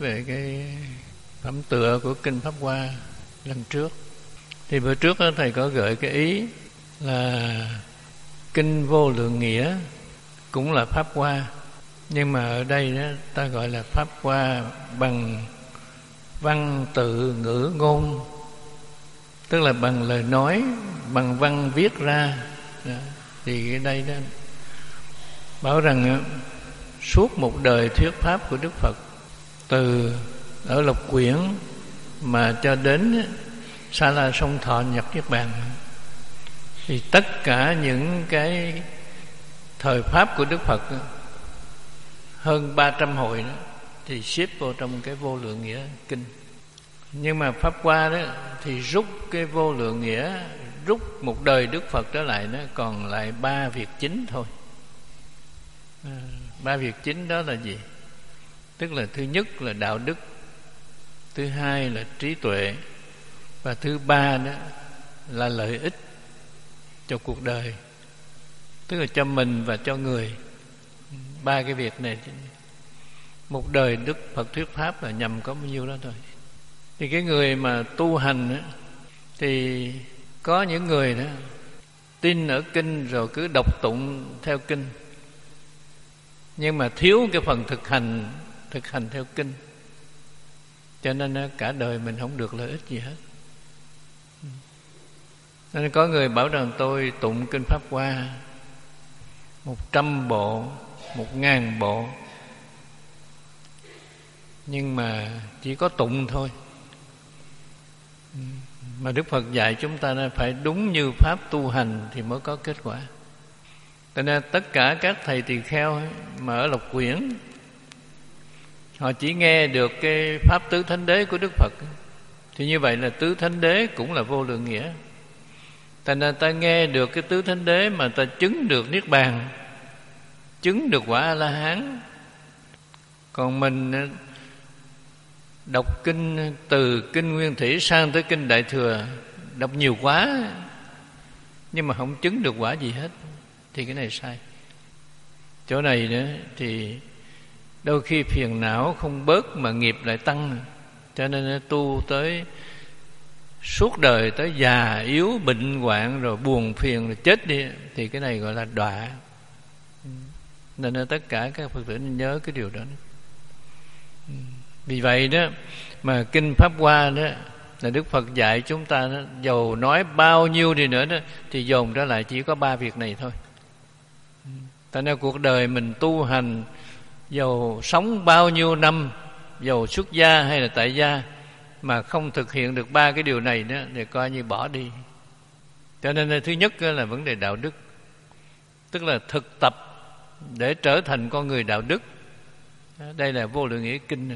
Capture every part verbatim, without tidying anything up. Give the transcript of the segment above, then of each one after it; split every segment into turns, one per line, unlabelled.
về cái phẩm tựa của Kinh Pháp Hoa lần trước. Thì bữa trước đó, Thầy có gợi cái ý là Kinh Vô Lượng Nghĩa cũng là Pháp Hoa, nhưng mà ở đây đó, ta gọi là Pháp Hoa bằng văn tự ngữ ngôn, tức là bằng lời nói, bằng văn viết ra. Đó. Thì cái đây đó bảo rằng suốt một đời thuyết pháp của Đức Phật, từ ở Lộc Quyển mà cho đến Sa La Sông Thọ nhập Niết Bàn, thì tất cả những cái thời pháp của Đức Phật hơn ba trăm hồi đó thì xếp vô trong cái Vô Lượng Nghĩa Kinh. Nhưng mà Pháp Hoa đó thì rút cái Vô Lượng Nghĩa, rút một đời Đức Phật trở lại, nó còn lại ba việc chính thôi. à, Ba việc chính đó là gì? Tức là thứ nhất là đạo đức, thứ hai là trí tuệ, và thứ ba đó là lợi ích cho cuộc đời, tức là cho mình và cho người. Ba cái việc này, một đời Đức Phật thuyết pháp là nhằm có bao nhiêu đó thôi. Thì cái người mà tu hành đó, thì có những người đó tin ở kinh rồi cứ đọc tụng theo kinh, nhưng mà thiếu cái phần thực hành, thực hành theo kinh, cho nên cả đời mình không được lợi ích gì hết. Nên có người bảo rằng tôi tụng Kinh Pháp Hoa một trăm bộ, một ngàn bộ, nhưng mà chỉ có tụng thôi. Mà Đức Phật dạy chúng ta phải đúng như pháp tu hành thì mới có kết quả. Cho nên tất cả các thầy tỳ kheo mà ở Lộc Quyển, họ chỉ nghe được cái pháp tứ thánh đế của Đức Phật, thì như vậy là tứ thánh đế cũng là vô lượng nghĩa. Thành ra ta nghe được cái tứ thánh đế mà ta chứng được Niết Bàn, chứng được quả A-la-hán. Còn mình đọc kinh từ Kinh Nguyên Thủy sang tới Kinh Đại Thừa, đọc nhiều quá nhưng mà không chứng được quả gì hết, thì cái này sai. Chỗ này nữa thì đôi khi phiền não không bớt mà nghiệp lại tăng, cho nên tu tới suốt đời, tới già yếu bệnh hoạn rồi buồn phiền rồi chết đi, thì cái này gọi là đọa. Nên tất cả các Phật tử nên nhớ cái điều đó. Vì vậy đó mà Kinh Pháp Hoa đó là Đức Phật dạy chúng ta đó, dầu nói bao nhiêu đi nữa đó thì dồn trở lại chỉ có ba việc này thôi. Tại nên cuộc đời mình tu hành, dầu sống bao nhiêu năm, dầu xuất gia hay là tại gia, mà không thực hiện được ba cái điều này đó thì coi như bỏ đi. Cho nên thứ nhất là vấn đề đạo đức, tức là thực tập để trở thành con người đạo đức. Đây là Vô Lượng Nghĩa Kinh.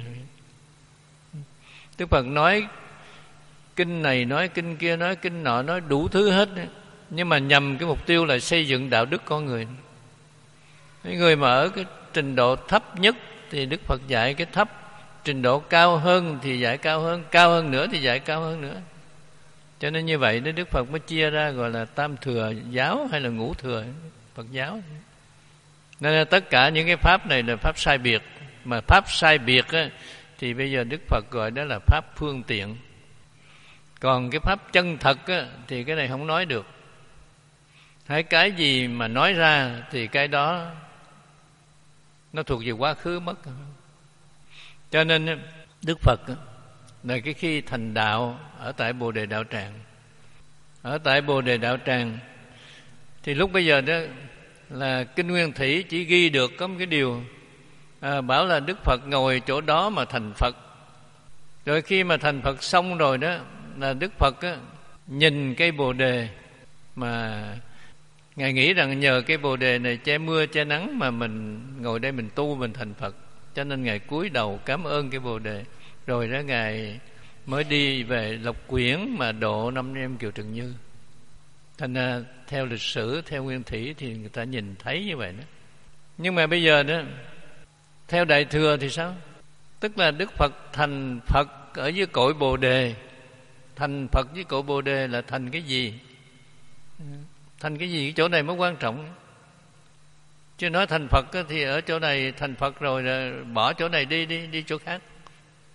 Đức Phật nói kinh này, nói kinh kia, nói kinh nọ, nói đủ thứ hết, nhưng mà nhằm cái mục tiêu là xây dựng đạo đức con người. Cái người mà ở cái trình độ thấp nhất thì Đức Phật dạy cái thấp, trình độ cao hơn thì dạy cao hơn, cao hơn nữa thì dạy cao hơn nữa. Cho nên như vậy Đức Phật mới chia ra gọi là tam thừa giáo hay là ngũ thừa Phật giáo. Nên là tất cả những cái pháp này là pháp sai biệt. Mà pháp sai biệt á, thì bây giờ Đức Phật gọi đó là pháp phương tiện. Còn cái pháp chân thật á, thì cái này không nói được. Hay cái gì mà nói ra thì cái đó nó thuộc về quá khứ mất. Cho nên Đức Phật là cái khi thành đạo ở tại Bồ Đề Đạo Tràng, ở tại Bồ Đề Đạo Tràng thì lúc bây giờ đó là Kinh Nguyên Thủy chỉ ghi được có một cái điều à, bảo là Đức Phật ngồi chỗ đó mà thành Phật. Rồi khi mà thành Phật xong rồi đó là Đức Phật á, nhìn cây Bồ Đề mà Ngài nghĩ rằng nhờ cái Bồ Đề này che mưa che nắng mà mình ngồi đây mình tu, mình thành Phật. Cho nên Ngài cúi đầu cảm ơn cái Bồ Đề. Rồi đó Ngài mới đi về Lộc Quyển mà độ năm em Kiều Trần Như. Thành ra theo lịch sử, theo Nguyên Thủy thì người ta nhìn thấy như vậy đó. Nhưng mà bây giờ đó theo Đại Thừa thì sao? Tức là Đức Phật thành Phật ở dưới cội Bồ Đề. Thành Phật với cội Bồ Đề là thành cái gì? Thành cái gì? Cái chỗ này mới quan trọng. Chứ nói thành Phật thì ở chỗ này thành Phật rồi là bỏ chỗ này đi đi đi chỗ khác.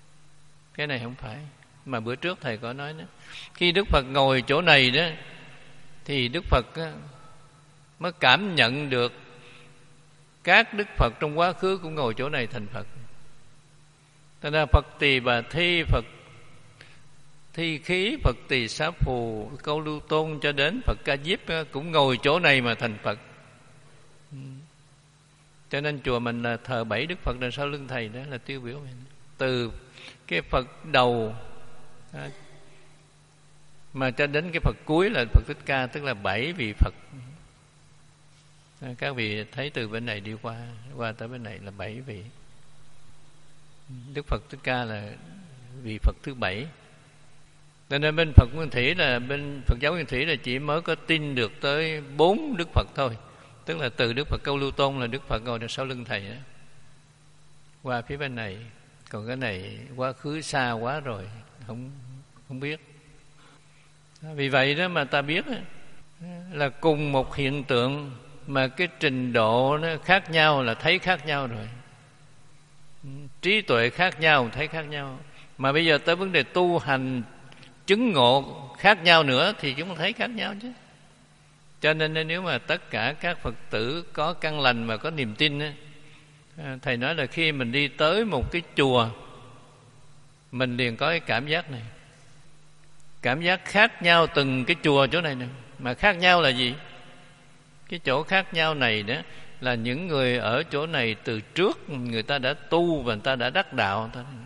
Cái này không phải. Mà bữa trước thầy có nói đó, khi Đức Phật ngồi chỗ này đó thì Đức Phật đó, mới cảm nhận được các Đức Phật trong quá khứ cũng ngồi chỗ này thành Phật. Thế ra Phật Tỳ Bà Thi, Phật Thi Khí, Phật Tỳ Xá Phù, Câu Lưu Tôn cho đến Phật Ca Diếp cũng ngồi chỗ này mà thành Phật. Cho nên chùa mình là thờ bảy Đức Phật đằng sau lưng thầy, đó là tiêu biểu mình. Từ cái Phật đầu mà cho đến cái Phật cuối là Phật Thích Ca, tức là bảy vị Phật. Các vị thấy từ bên này đi qua qua tới bên này là bảy vị. Đức Phật Thích Ca là vị Phật thứ bảy. Nên bên Phật Nguyên Thủy là bên Phật giáo Nguyên Thủy là chỉ mới có tin được tới bốn Đức Phật thôi. Tức là từ Đức Phật Câu Lưu Tôn là Đức Phật ngồi đằng sau lưng thầy đó, qua phía bên này. Còn cái này quá khứ xa quá rồi, không không biết. Vì vậy đó mà ta biết đó, là cùng một hiện tượng mà cái trình độ nó khác nhau là thấy khác nhau rồi. Trí tuệ khác nhau thấy khác nhau. Mà bây giờ tới vấn đề tu hành chứng ngộ khác nhau nữa thì chúng ta thấy khác nhau chứ. Cho nên nếu mà tất cả các Phật tử có căn lành và có niềm tin á, thầy nói là khi mình đi tới một cái chùa, mình liền có cái cảm giác này. Cảm giác khác nhau từng cái chùa chỗ này nè. Mà khác nhau là gì? Cái chỗ khác nhau này đó là những người ở chỗ này từ trước người ta đã tu và người ta đã đắc đạo.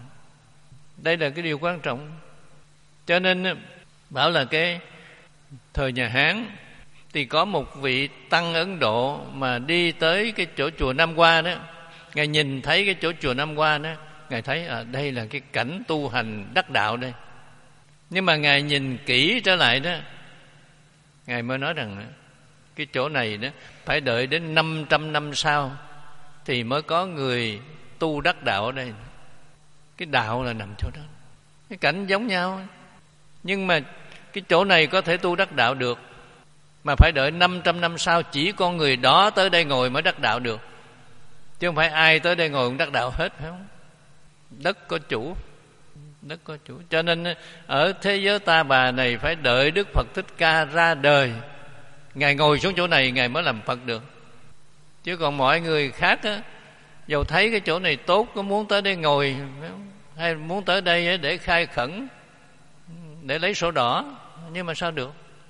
Đây là cái điều quan trọng. Cho nên bảo là cái thời nhà Hán thì có một vị tăng Ấn Độ mà đi tới cái chỗ chùa Nam Hoa đó, Ngài nhìn thấy cái chỗ chùa Nam Hoa đó, Ngài thấy à, đây là cái cảnh tu hành đắc đạo đây. Nhưng mà Ngài nhìn kỹ trở lại đó, Ngài mới nói rằng cái chỗ này đó phải đợi đến năm trăm năm sau thì mới có người tu đắc đạo ở đây. Cái đạo là nằm chỗ đó. Cái cảnh giống nhau, nhưng mà cái chỗ này có thể tu đắc đạo được, mà phải đợi năm trăm năm sau chỉ con người đó tới đây ngồi mới đắc đạo được. Chứ không phải ai tới đây ngồi cũng đắc đạo hết, phải không? Đất có chủ, đất có chủ. Cho nên ở thế giới ta bà này phải đợi Đức Phật Thích Ca ra đời, Ngài ngồi xuống chỗ này Ngài mới làm Phật được. Chứ còn mọi người khác á, dầu thấy cái chỗ này tốt, có muốn tới đây ngồi hay muốn tới đây để khai khẩn, để lấy sổ đỏ, nhưng mà sao được?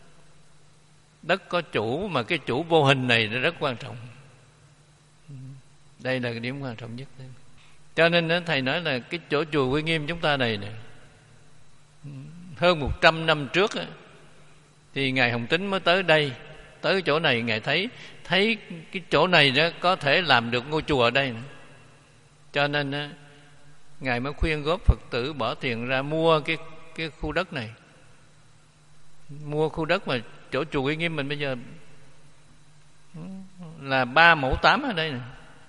Đất có chủ, mà cái chủ vô hình này rất quan trọng. Đây là cái điểm quan trọng nhất. Cho nên thầy nói là cái chỗ chùa Quy Nghiêm chúng ta này nè, hơn một trăm năm trước thì Ngài Hồng Tín mới tới đây, tới cái chỗ này Ngài thấy thấy cái chỗ này đó có thể làm được ngôi chùa ở đây nữa. Cho nên Ngài mới khuyên góp Phật tử bỏ tiền ra mua cái cái khu đất này, mua khu đất mà chỗ chùa Quy Nghiêm mình bây giờ là ba mẫu tám ở đây nè.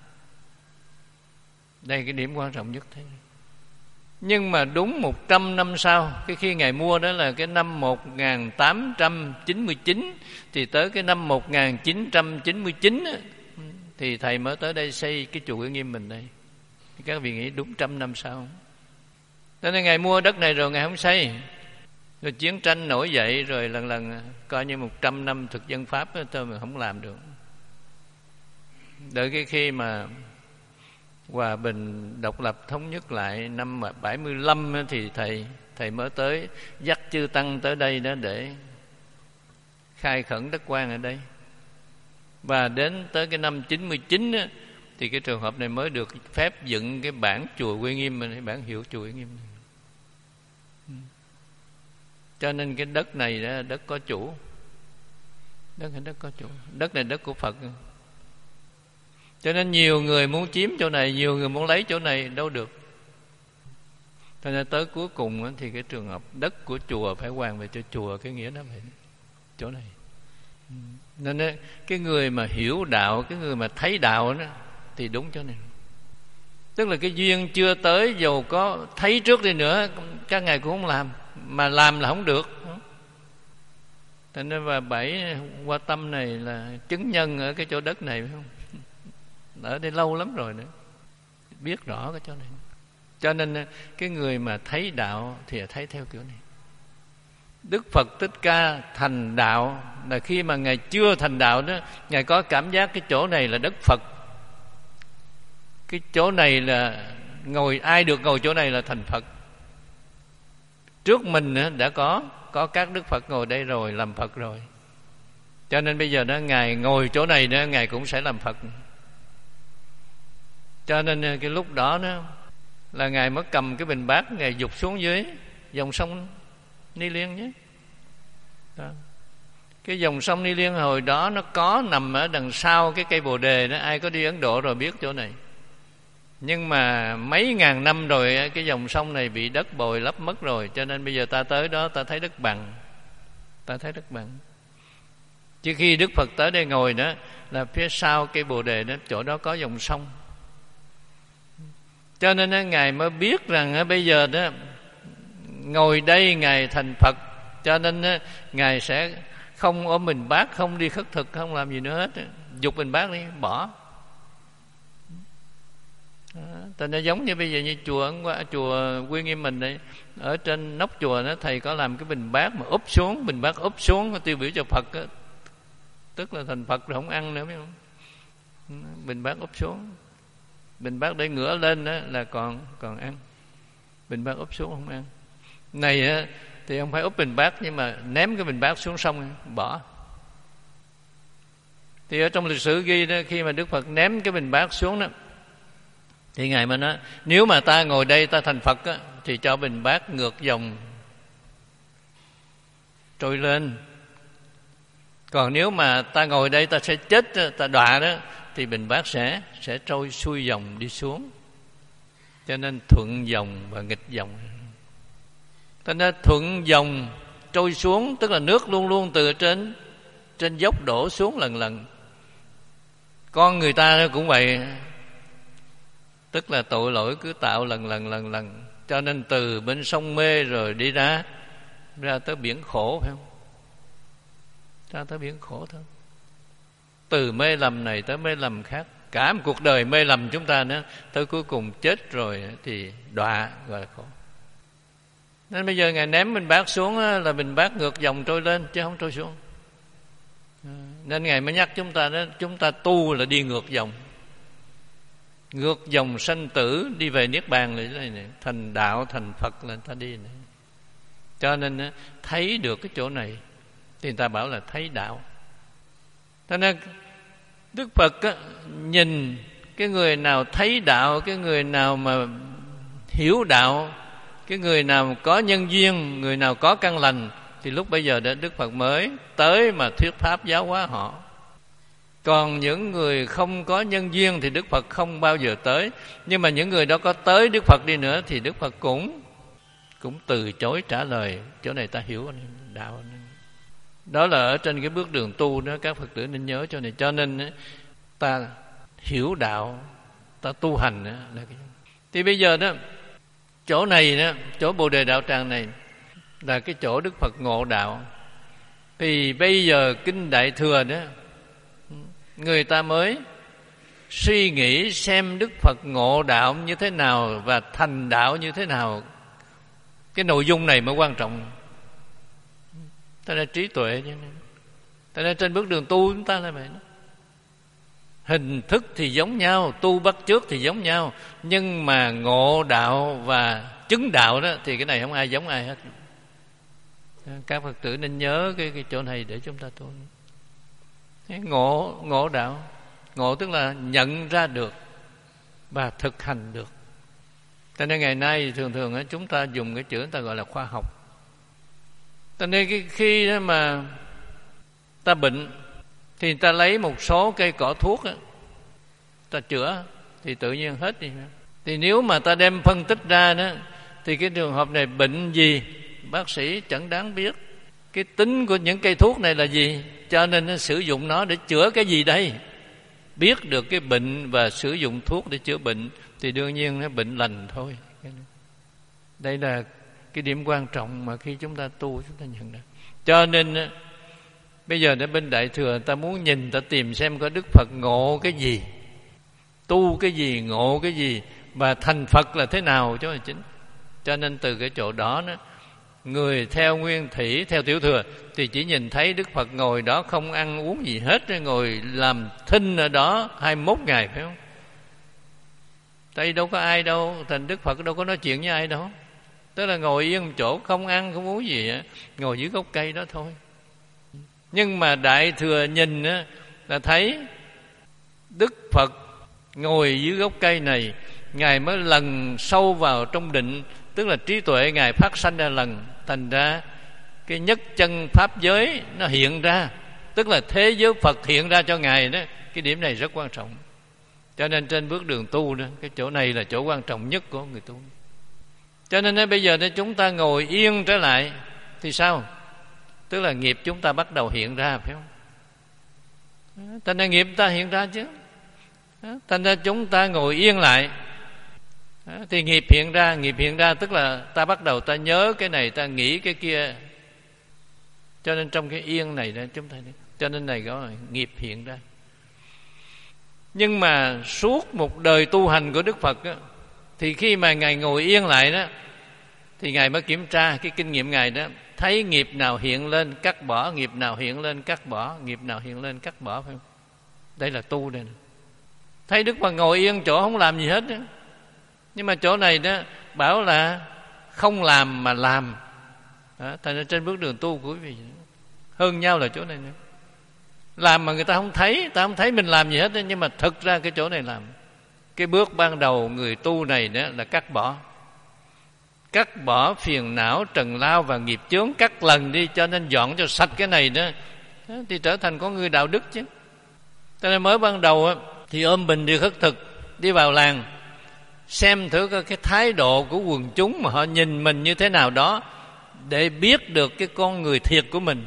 Đây cái điểm quan trọng nhất thế. Nhưng mà đúng một trăm năm sau, cái khi Ngài mua đó là cái năm một nghìn tám trăm chín mươi chín, thì tới cái năm một nghìn chín trăm chín mươi chín á, thì thầy mới tới đây xây cái chùa Quy Nghiêm mình đây. Các vị nghĩ đúng trăm năm sau. Cho nên Ngài mua đất này rồi Ngài không xây. Rồi chiến tranh nổi dậy, rồi lần lần coi như một trăm năm thực dân Pháp đó, thôi mà không làm được. Đợi cái khi mà hòa bình độc lập thống nhất lại năm bảy mươi lăm thì thầy thầy mới tới dắt chư tăng tới đây đó để khai khẩn đất quan ở đây. Và đến tới cái năm chín mươi chín á, thì cái trường hợp này mới được phép dựng cái bản chùa Quy Nghiêm mình, bản hiệu chùa Quy Nghiêm mình. Cho nên cái đất này đó, đất có chủ. Đất này đất có chủ. Đất này đất của Phật. Cho nên nhiều người muốn chiếm chỗ này, nhiều người muốn lấy chỗ này, đâu được. Cho nên tới cuối cùng thì cái trường hợp đất của chùa phải hoàn về cho chùa, cái nghĩa đó vậy. Chỗ này. Nên cái người mà hiểu đạo, cái người mà thấy đạo đó, thì đúng chỗ này. Tức là cái duyên chưa tới, dầu có thấy trước đi nữa các ngài cũng không làm, mà làm là không được. Cho nên bà Bảy Hoa Tâm này là chứng nhân ở cái chỗ đất này, phải không? Ở đây lâu lắm rồi nữa, biết rõ cái chỗ này. Cho nên cái người mà thấy đạo thì thấy theo kiểu này. Đức Phật Thích Ca thành đạo là khi mà Ngài chưa thành đạo đó, Ngài có cảm giác cái chỗ này là đất Phật, cái chỗ này là ngồi, ai được ngồi chỗ này là thành Phật. Trước mình đã có có các Đức Phật ngồi đây rồi, làm Phật rồi. Cho nên bây giờ đó Ngài ngồi chỗ này đó, Ngài cũng sẽ làm Phật. Cho nên cái lúc đó đó là Ngài mới cầm cái bình bát, Ngài dục xuống dưới dòng sông Ni Liên nhé. Đó. Cái dòng sông Ni Liên hồi đó nó có nằm ở đằng sau cái cây Bồ Đề đó. Ai có đi Ấn Độ rồi biết chỗ này. Nhưng mà mấy ngàn năm rồi cái dòng sông này bị đất bồi lấp mất rồi. Cho nên bây giờ ta tới đó ta thấy đất bằng. Ta thấy đất bằng. Chứ khi Đức Phật tới đây ngồi đó là phía sau cây Bồ Đề đó, chỗ đó có dòng sông. Cho nên Ngài mới biết rằng bây giờ đó ngồi đây Ngài thành Phật. Cho nên Ngài sẽ không ôm bình bát, không đi khất thực, không làm gì nữa hết. Dục bình bát đi, bỏ. Tại nó giống như bây giờ như chùa chùa Quy Nghiêm mình đây, ở trên nóc chùa đó thầy có làm cái bình bát mà úp xuống, bình bát úp xuống tiêu biểu cho Phật đó. Tức là thành Phật rồi không ăn nữa, biết không? Bình bát úp xuống, bình bát để ngửa lên đó là còn còn ăn, bình bát úp xuống không ăn. Này á thì không phải úp bình bát, nhưng mà ném cái bình bát xuống sông bỏ. Thì ở trong lịch sử ghi đó, khi mà Đức Phật ném cái bình bát xuống đó thì Ngài mới nói, nếu mà ta ngồi đây ta thành Phật á, thì cho bình bát ngược dòng trôi lên. Còn nếu mà ta ngồi đây ta sẽ chết, ta đọa đó, thì bình bát sẽ sẽ trôi xuôi dòng đi xuống. Cho nên thuận dòng và nghịch dòng. Cho nên thuận dòng trôi xuống, tức là nước luôn luôn từ trên trên dốc đổ xuống lần lần. Con người ta cũng vậy, tức là tội lỗi cứ tạo lần lần lần lần. Cho nên từ bên sông mê rồi đi ra ra tới biển khổ, phải không? Ra tới biển khổ thôi. Từ mê lầm này tới mê lầm khác, cả một cuộc đời mê lầm chúng ta nữa, tới cuối cùng chết rồi thì đọa gọi là khổ. Nên bây giờ Ngài ném bình bát xuống là bình bát ngược dòng trôi lên chứ không trôi xuống. Nên Ngài mới nhắc chúng ta đó, chúng ta tu là đi ngược dòng, ngược dòng sanh tử đi về niết bàn là thế này, này. Thành đạo thành Phật là ta đi này. Cho nên thấy được cái chỗ này thì người ta bảo là thấy đạo. Cho nên Đức Phật á, nhìn cái người nào thấy đạo, cái người nào mà hiểu đạo, cái người nào có nhân duyên, người nào có căn lành, thì lúc bây giờ Đức Phật mới tới mà thuyết pháp giáo hóa họ. Còn những người không có nhân duyên thì Đức Phật không bao giờ tới. Nhưng mà những người đó có tới Đức Phật đi nữa thì Đức Phật cũng cũng từ chối trả lời. Chỗ này ta hiểu đạo. Đó là ở trên cái bước đường tu đó, các Phật tử nên nhớ chỗ này. Cho nên ta hiểu đạo, ta tu hành đó, là cái... Thì bây giờ đó, chỗ này đó, chỗ Bồ Đề Đạo Tràng này là cái chỗ Đức Phật ngộ đạo. Thì bây giờ Kinh Đại Thừa đó, người ta mới suy nghĩ xem Đức Phật ngộ đạo như thế nào và thành đạo như thế nào. Cái nội dung này mới quan trọng. Ta là trí tuệ. Ta là trên bước đường tu chúng ta là vậy đó. Hình thức thì giống nhau, tu bắt chước thì giống nhau, nhưng mà ngộ đạo và chứng đạo đó thì cái này không ai giống ai hết. Các Phật tử nên nhớ cái, cái chỗ này để chúng ta tu. Ngộ, ngộ đạo, ngộ tức là nhận ra được và thực hành được. Cho nên ngày nay thường thường chúng ta dùng cái chữ người ta gọi là khoa học. Cho nên khi mà ta bệnh thì ta lấy một số cây cỏ thuốc đó, ta chữa thì tự nhiên hết đi. Thì nếu mà ta đem phân tích ra đó, thì cái trường hợp này bệnh gì bác sĩ chẳng đáng biết. Cái tính của những cây thuốc này là gì, cho nên nó sử dụng nó để chữa cái gì đây. Biết được cái bệnh và sử dụng thuốc để chữa bệnh thì đương nhiên nó bệnh lành thôi. Đây là cái điểm quan trọng mà khi chúng ta tu chúng ta nhận ra. Cho nên bây giờ ở bên Đại Thừa ta muốn nhìn, ta tìm xem có Đức Phật ngộ cái gì, tu cái gì, ngộ cái gì, và thành Phật là thế nào chứ là chính. Cho nên từ cái chỗ đó, đó người theo nguyên thủy, theo tiểu thừa thì chỉ nhìn thấy Đức Phật ngồi đó không ăn uống gì hết, ngồi làm thinh ở đó hai mươi mốt ngày, phải không? Tại đâu có ai đâu, thành Đức Phật đâu có nói chuyện với ai đâu. Tức là ngồi yên một chỗ không ăn không uống gì, ngồi dưới gốc cây đó thôi. Nhưng mà Đại Thừa nhìn là thấy Đức Phật ngồi dưới gốc cây này, Ngài mới lần sâu vào trong định, tức là trí tuệ Ngài phát sanh ra lần. Thành ra cái nhất chân pháp giới nó hiện ra, tức là thế giới Phật hiện ra cho Ngài đó. Cái điểm này rất quan trọng. Cho nên trên bước đường tu đó, cái chỗ này là chỗ quan trọng nhất của người tu. Cho nên bây giờ nếu chúng ta ngồi yên trở lại thì sao? Tức là nghiệp chúng ta bắt đầu hiện ra, phải không? Thành ra nghiệp ta hiện ra chứ. Thành ra chúng ta ngồi yên lại thì nghiệp hiện ra. Nghiệp hiện ra tức là ta bắt đầu ta nhớ cái này, ta nghĩ cái kia. Cho nên trong cái yên này đó chúng ta, cho nên này gọi là nghiệp hiện ra. Nhưng mà suốt một đời tu hành của Đức Phật đó, thì khi mà Ngài ngồi yên lại đó, thì Ngài mới kiểm tra cái kinh nghiệm Ngài đó, thấy nghiệp nào hiện lên cắt bỏ, nghiệp nào hiện lên cắt bỏ, nghiệp nào hiện lên cắt bỏ, phải không? Đây là tu đây. Thấy Đức Phật ngồi yên chỗ không làm gì hết đó. Nhưng mà chỗ này đó bảo là không làm mà làm đó. Thành ra trên bước đường tu của quý vị hơn nhau là chỗ này nữa. Làm mà người ta không thấy, ta không thấy mình làm gì hết đó, nhưng mà thực ra cái chỗ này làm. Cái bước ban đầu người tu này đó là cắt bỏ. Cắt bỏ phiền não, trần lao và nghiệp chướng, cắt lần đi, cho nên dọn cho sạch cái này đó, đó thì trở thành con người đạo đức chứ. Cho nên mới ban đầu thì ôm bình đi khất thực, đi vào làng xem thử cái thái độ của quần chúng mà họ nhìn mình như thế nào đó, để biết được cái con người thiệt của mình.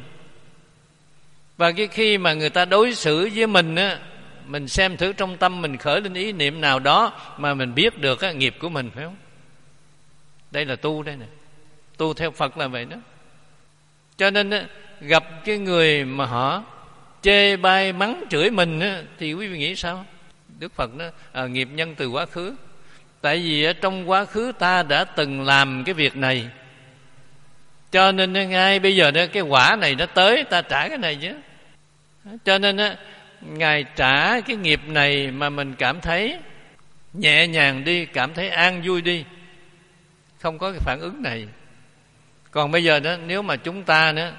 Và cái khi mà người ta đối xử với mình á, mình xem thử trong tâm mình khởi lên ý niệm nào đó mà mình biết được á, nghiệp của mình, phải không? Đây là tu đây nè. Tu theo Phật là vậy đó. Cho nên á, gặp cái người mà họ chê bai mắng chửi mình á, thì quý vị nghĩ sao? Đức Phật nói à, nghiệp nhân từ quá khứ. Tại vì ở trong quá khứ ta đã từng làm cái việc này, cho nên ngay bây giờ đó, cái quả này nó tới, ta trả cái này chứ. Cho nên á, Ngài trả cái nghiệp này mà mình cảm thấy nhẹ nhàng đi, cảm thấy an vui đi, không có cái phản ứng này. Còn bây giờ đó, nếu mà chúng ta nữa,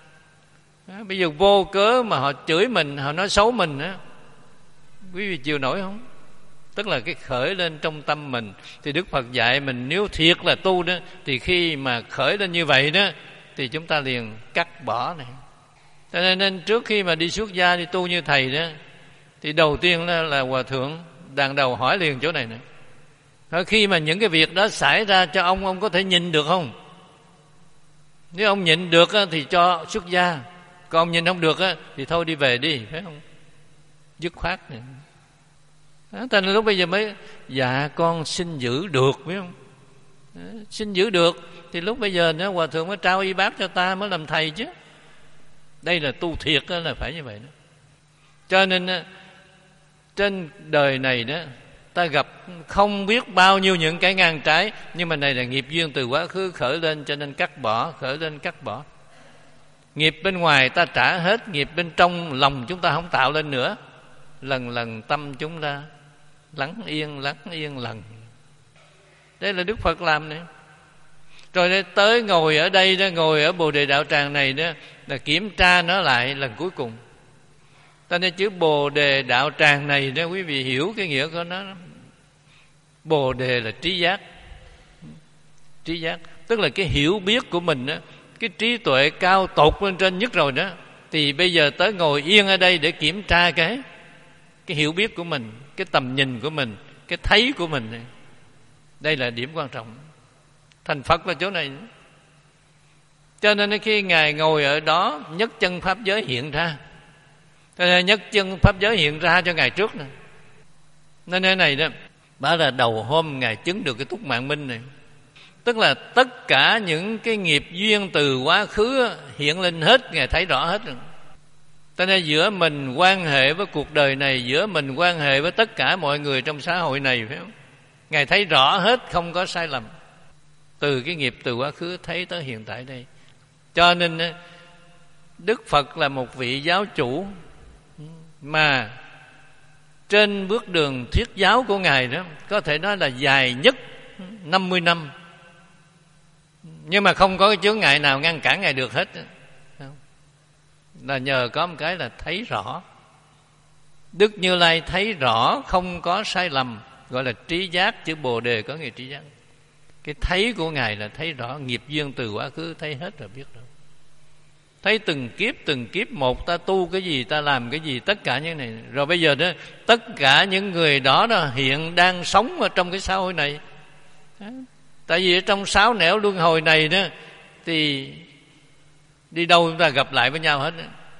bây giờ vô cớ mà họ chửi mình, họ nói xấu mình đó, quý vị chịu nổi không? Tức là cái khởi lên trong tâm mình. Thì Đức Phật dạy mình nếu thiệt là tu đó, thì khi mà khởi lên như vậy đó, thì chúng ta liền cắt bỏ này. Cho nên, nên trước khi mà đi xuất gia, đi tu như thầy đó, thì đầu tiên là, là Hòa Thượng đàn đầu hỏi liền chỗ này nữa. Khi mà những cái việc đó xảy ra cho ông, ông có thể nhìn được không? Nếu ông nhịn được thì cho xuất gia, còn ông nhìn không được thì thôi đi về đi, phải không? Dứt khoát này. Đó, thành lúc bây giờ mới dạ con xin giữ được, phải không? Đó, xin giữ được thì lúc bây giờ nó Hòa Thượng mới trao y bát cho ta, mới làm thầy chứ. Đây là tu thiệt đó, là phải như vậy đó. Cho nên trên đời này đó, ta gặp không biết bao nhiêu những cái ngang trái, nhưng mà này là nghiệp duyên từ quá khứ khởi lên, cho nên cắt bỏ, khởi lên cắt bỏ. Nghiệp bên ngoài ta trả hết, nghiệp bên trong lòng chúng ta không tạo lên nữa. Lần lần tâm chúng ta lắng yên, lắng yên lần. Đây là Đức Phật làm này. Rồi tới ngồi ở đây đó, ngồi ở Bồ Đề Đạo Tràng này đó, là kiểm tra nó lại lần cuối cùng. Ta nên chữ Bồ Đề Đạo Tràng này đó, quý vị hiểu cái nghĩa của nó. Bồ Đề là trí giác. Trí giác tức là cái hiểu biết của mình đó, cái trí tuệ cao tột lên trên nhất rồi đó. Thì bây giờ tới ngồi yên ở đây để kiểm tra cái cái hiểu biết của mình, cái tầm nhìn của mình, cái thấy của mình này. Đây là điểm quan trọng. Thành Phật là chỗ này. Cho nên khi Ngài ngồi ở đó, nhất chân pháp giới hiện ra. Cho nên nhất chân pháp giới hiện ra cho Ngài trước này. Nên nơi này đó, bảo là đầu hôm Ngài chứng được cái túc mạng minh này. Tức là tất cả những cái nghiệp duyên từ quá khứ hiện lên hết, Ngài thấy rõ hết rồi. Cho nên giữa mình quan hệ với cuộc đời này, giữa mình quan hệ với tất cả mọi người trong xã hội này, phải không? Ngài thấy rõ hết, không có sai lầm. Từ cái nghiệp từ quá khứ thấy tới hiện tại đây. Cho nên Đức Phật là một vị giáo chủ mà trên bước đường thuyết giáo của Ngài đó có thể nói là dài nhất năm mươi năm, nhưng mà không có cái chướng ngại nào ngăn cản Ngài được hết. Là nhờ có một cái là thấy rõ. Đức Như Lai thấy rõ, không có sai lầm, gọi là trí giác. Chữ Bồ Đề có nghĩa trí giác. Cái thấy của Ngài là thấy rõ nghiệp duyên từ quá khứ, thấy hết rồi, biết rồi. Thấy từng kiếp từng kiếp một, ta tu cái gì, ta làm cái gì, tất cả những này. Rồi bây giờ đó, tất cả những người đó, đó hiện đang sống ở trong cái xã hội này. Tại vì ở trong sáu nẻo luân hồi này đó, thì đi đâu chúng ta gặp lại với nhau hết.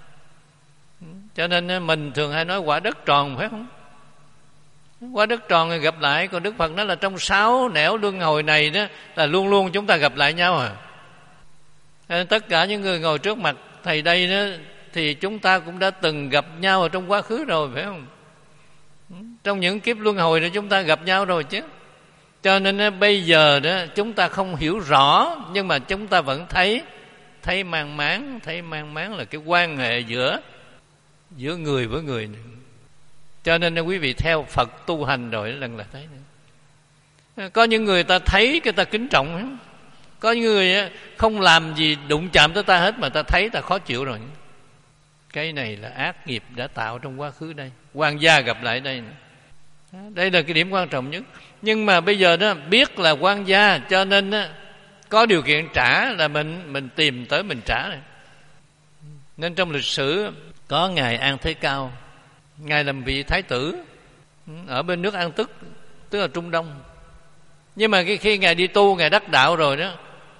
Cho nên mình thường hay nói quả đất tròn, phải không? Quả đất tròn thì gặp lại. Còn Đức Phật nói là trong sáu nẻo luân hồi này đó là luôn luôn chúng ta gặp lại nhau à. Nên tất cả những người ngồi trước mặt thầy đây đó thì chúng ta cũng đã từng gặp nhau ở trong quá khứ rồi, phải không? Trong những kiếp luân hồi đó chúng ta gặp nhau rồi chứ. Cho nên bây giờ đó chúng ta không hiểu rõ, nhưng mà chúng ta vẫn thấy thấy mang máng, thấy mang máng là cái quan hệ giữa giữa người với người này. Cho nên quý vị theo Phật tu hành rồi lần là thấy nữa. Có những người ta thấy cái ta kính trọng, có những người không làm gì đụng chạm tới ta hết mà ta thấy ta khó chịu rồi. Cái này là ác nghiệp đã tạo trong quá khứ đây. Quan gia gặp lại đây. Đây là cái điểm quan trọng nhất. Nhưng mà bây giờ đó biết là quan gia, cho nên đó, có điều kiện trả là mình mình tìm tới mình trả này. Nên trong lịch sử có ngài An Thế Cao, ngài làm vị thái tử ở bên nước An Tức, tức là Trung Đông. Nhưng mà khi, khi ngài đi tu, ngài đắc đạo rồi đó,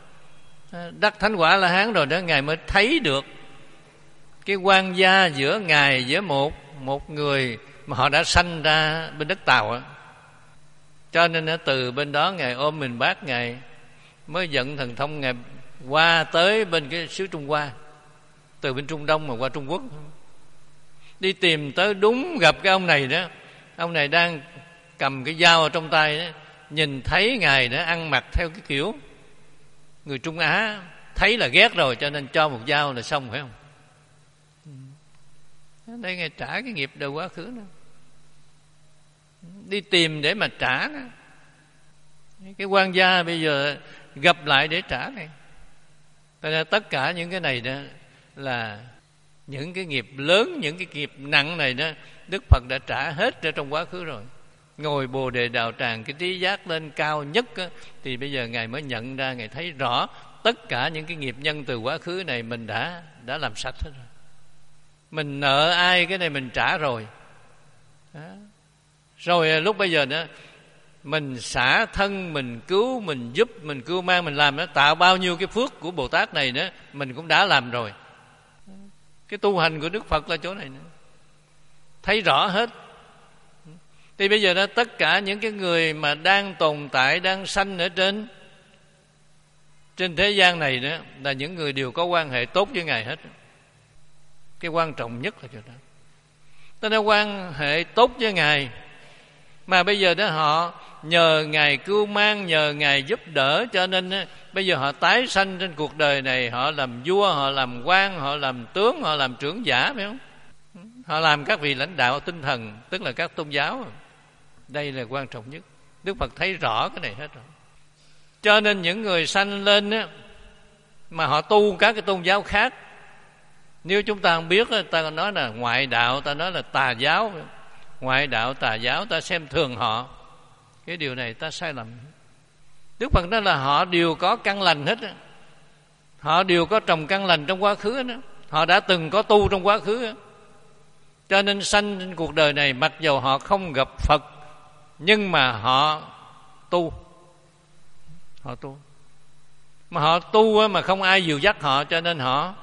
đắc thánh quả La Hán rồi đó, ngài mới thấy được cái quan gia giữa ngài với một một người mà họ đã sanh ra bên đất Tàu á. Cho nên từ bên đó ngài ôm mình bác, ngài mới dẫn thần thông, ngài qua tới bên cái xứ Trung Hoa, từ bên Trung Đông mà qua Trung Quốc, đi tìm tới đúng gặp cái ông này đó. Ông này đang cầm cái dao ở trong tay đó, nhìn thấy ngài đó ăn mặc theo cái kiểu người Trung Á, thấy là ghét rồi, cho nên cho một dao là xong, phải không? Đây ngài trả cái nghiệp đời quá khứ đó, đi tìm để mà trả đó. Cái quan gia bây giờ gặp lại để trả này. Cho nên tất cả những cái này đó là những cái nghiệp lớn, những cái nghiệp nặng này đó Đức Phật đã trả hết ở trong quá khứ rồi. Ngồi Bồ Đề Đạo Tràng, cái trí giác lên cao nhất đó, thì bây giờ ngài mới nhận ra, ngài thấy rõ tất cả những cái nghiệp nhân từ quá khứ này mình đã đã làm sạch hết rồi. Mình nợ ai cái này mình trả rồi đó. Rồi lúc bây giờ đó mình xả thân, mình cứu, mình giúp, mình cưu mang, mình làm đó, tạo bao nhiêu cái phước của Bồ Tát này đó mình cũng đã làm rồi. Cái tu hành của Đức Phật là chỗ này nữa, thấy rõ hết. Thì bây giờ đó tất cả những cái người mà đang tồn tại, đang sanh ở trên trên thế gian này đó là những người đều có quan hệ tốt với ngài hết. Cái quan trọng nhất là chỗ đó. Tức là quan hệ tốt với ngài, mà bây giờ đó họ nhờ ngài cưu mang, nhờ ngài giúp đỡ, cho nên đó, bây giờ họ tái sanh trên cuộc đời này, họ làm vua, họ làm quan, họ làm tướng, họ làm trưởng giả, phải không? Họ làm các vị lãnh đạo tinh thần, tức là các tôn giáo. Đây là quan trọng nhất. Đức Phật thấy rõ cái này hết rồi. Cho nên những người sanh lên á, mà họ tu các cái tôn giáo khác, nếu chúng ta không biết, ta nói là ngoại đạo, ta nói là tà giáo. Ngoại đạo, tà giáo, ta xem thường họ. Cái điều này ta sai lầm. Đức Phật nói là họ đều có căn lành hết. Họ đều có trồng căn lành trong quá khứ đó. Họ đã từng có tu trong quá khứ đó. Cho nên sanh trên cuộc đời này, mặc dầu họ không gặp Phật, nhưng mà họ tu. Họ tu. Mà họ tu mà không ai dìu dắt họ, cho nên họ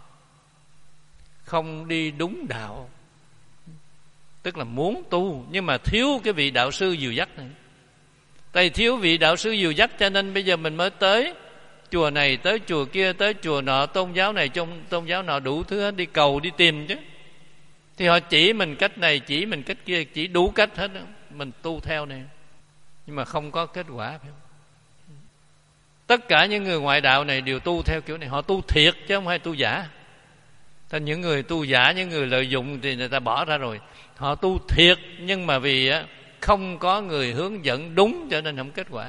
không đi đúng đạo. Tức là muốn tu nhưng mà thiếu cái vị đạo sư dìu dắt này. Tại thiếu vị đạo sư dìu dắt, cho nên bây giờ mình mới tới chùa này, tới chùa kia, tới chùa nọ, tôn giáo này, tôn giáo nọ, đủ thứ hết, đi cầu, đi tìm chứ. Thì họ chỉ mình cách này, chỉ mình cách kia, chỉ đủ cách hết đó. Mình tu theo này. nhưng mà không có kết quả, phải không? Tất cả những người ngoại đạo này đều tu theo kiểu này. Họ tu thiệt chứ không phải tu giả. Thành những người tu giả, những người lợi dụng thì người ta bỏ ra rồi. Họ tu thiệt, nhưng mà vì không có người hướng dẫn đúng cho nên không kết quả.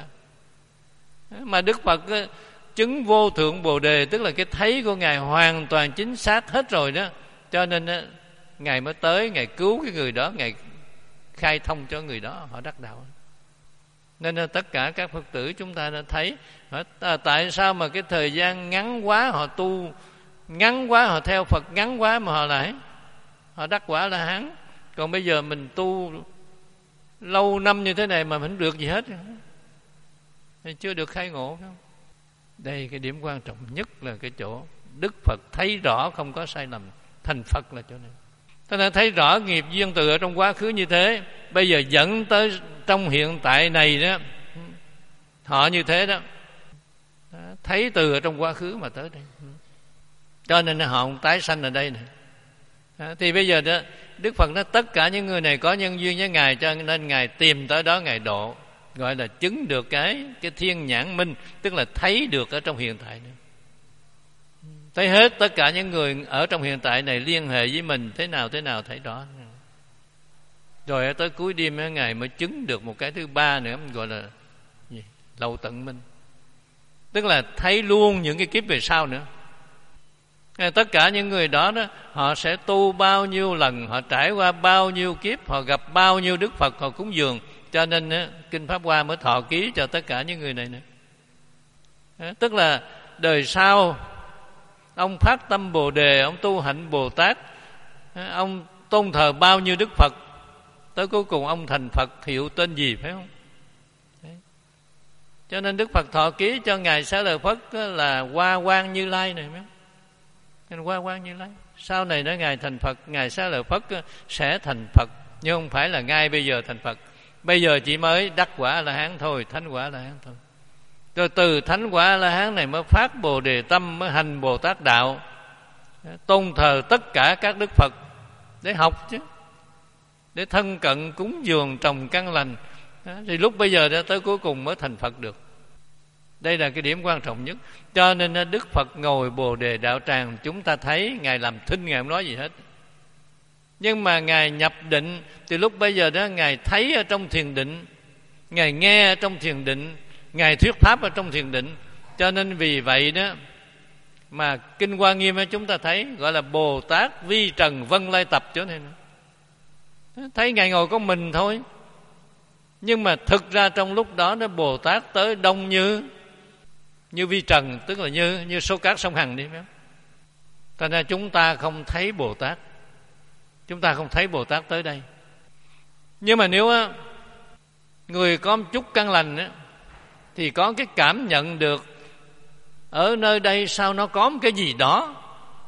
Mà Đức Phật chứng vô thượng Bồ Đề, tức là cái thấy của Ngài hoàn toàn chính xác hết rồi đó, cho nên Ngài mới tới, Ngài cứu cái người đó, Ngài khai thông cho người đó, họ đắc đạo. Nên tất cả các Phật tử chúng ta đã thấy à, tại sao mà cái thời gian ngắn quá, họ tu ngắn quá, họ theo Phật ngắn quá mà họ lại họ đắc quả La Hán. Còn bây giờ mình tu lâu năm như thế này mà mình không được gì hết, thì chưa được khai ngộ, phải không? Đây cái điểm quan trọng nhất là cái chỗ Đức Phật thấy rõ không có sai lầm, thành Phật là chỗ này. Thế nên thấy rõ nghiệp duyên từ ở trong quá khứ như thế, bây giờ dẫn tới trong hiện tại này đó, họ như thế đó, thấy từ ở trong quá khứ mà tới đây, cho nên họ không tái sanh ở đây này. Thì bây giờ đó, Đức Phật nói tất cả những người này có nhân duyên với Ngài, cho nên Ngài tìm tới đó Ngài độ, gọi là chứng được cái cái thiên nhãn minh, tức là thấy được ở trong hiện tại này. Thấy hết tất cả những người ở trong hiện tại này liên hệ với mình thế nào thế nào thấy rõ. Rồi tới cuối đêm Ngài mới chứng được một cái thứ ba nữa, gọi là gì? Lậu tận minh, tức là thấy luôn những cái kiếp về sau nữa. Tất cả những người đó, đó họ sẽ tu bao nhiêu lần, họ trải qua bao nhiêu kiếp, họ gặp bao nhiêu Đức Phật họ cúng dường, cho nên đó, Kinh Pháp Hoa mới thọ ký cho tất cả những người này nữa. Đó, tức là đời sau ông phát tâm Bồ Đề, ông tu hạnh Bồ Tát, ông tôn thờ bao nhiêu Đức Phật, tới cuối cùng ông thành Phật hiệu tên gì, phải không? Đấy. Cho nên Đức Phật thọ ký cho Ngài Xá Lợi Phất là Hoa Quang Như Lai này, phải không? Nên Hoa Quang Như Lai sau này đó Ngài thành Phật, Ngài Xá Lợi Phất sẽ thành Phật, nhưng không phải là ngay bây giờ thành Phật. Bây giờ chỉ mới đắc quả La Hán thôi, thánh quả La Hán thôi. Rồi từ thánh quả La Hán này mới phát Bồ Đề tâm, mới hành Bồ Tát đạo, tôn thờ tất cả các Đức Phật để học chứ, để thân cận cúng dường trồng căn lành. Thì lúc bây giờ đó, tới cuối cùng mới thành Phật được. Đây là cái điểm quan trọng nhất. Cho nên Đức Phật ngồi Bồ Đề đạo tràng, chúng ta thấy Ngài làm thinh, Ngài không nói gì hết. Nhưng mà Ngài nhập định, từ lúc bây giờ đó Ngài thấy ở trong thiền định, Ngài nghe ở trong thiền định, Ngài thuyết pháp ở trong thiền định. Cho nên vì vậy đó mà Kinh Hoa Nghiêm chúng ta thấy gọi là Bồ Tát Vi Trần Vân Lai Tập chỗ này nữa. Thấy Ngài ngồi có mình thôi, nhưng mà thực ra trong lúc đó nó Bồ Tát tới đông như như vi trần, tức là như như số cát sông Hằng đi, phải không? Thành ra chúng ta không thấy Bồ Tát, chúng ta không thấy Bồ Tát tới đây. Nhưng mà nếu á, người có một chút căn lành á, thì có cái cảm nhận được ở nơi đây sao nó có một cái gì đó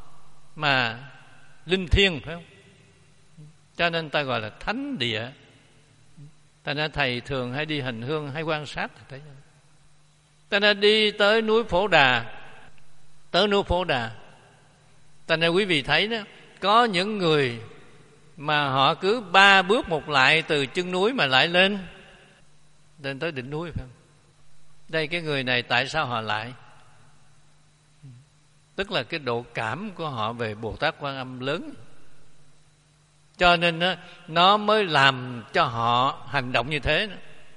mà linh thiêng, phải không? Cho nên ta gọi là thánh địa. Thành ra thầy thường hay đi hành hương, hay quan sát thì thấy. Thành ra đi tới núi Phổ Đà, tới núi Phổ Đà, thành ra quý vị thấy đó, có những người mà họ cứ ba bước một lại từ chân núi mà lại lên lên tới đỉnh núi, phải không? Đây, cái người này tại sao họ lại? Tức là cái độ cảm của họ về Bồ Tát Quan Âm lớn, cho nên đó, nó mới làm cho họ hành động như thế đó.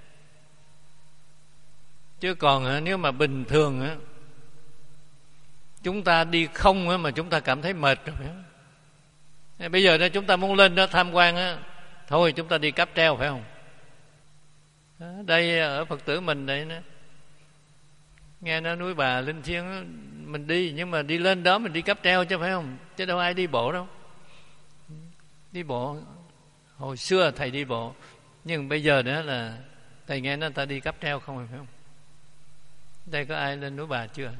Chứ còn nếu mà bình thường á, chúng ta đi không á, mà chúng ta cảm thấy mệt rồi, phải không? Bây giờ đó chúng ta muốn lên đó tham quan á, thôi chúng ta đi cáp treo, phải không? Đó, đây ở Phật tử mình đây đó, nghe nói núi Bà linh thiêng đó, mình đi, nhưng mà đi lên đó mình đi cáp treo chứ, phải không? Chứ đâu ai đi bộ đâu. Đi bộ hồi xưa thầy đi bộ, nhưng bây giờ nữa là thầy nghe nói ta đi cáp treo không, phải không? Đây có ai lên núi Bà chưa?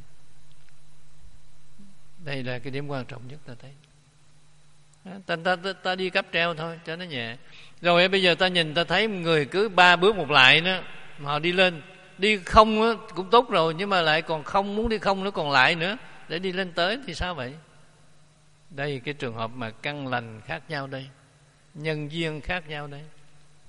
Đây là cái điểm quan trọng nhất ta thấy. Ta, ta, ta, ta đi cáp treo thôi cho nó nhẹ. Rồi bây giờ ta nhìn ta thấy người cứ ba bước một lại nữa, họ đi lên. Đi không á, cũng tốt rồi, nhưng mà lại còn không, muốn đi không nữa còn lại nữa để đi lên tới thì sao vậy? Đây cái trường hợp mà căn lành khác nhau đây, nhân duyên khác nhau đây.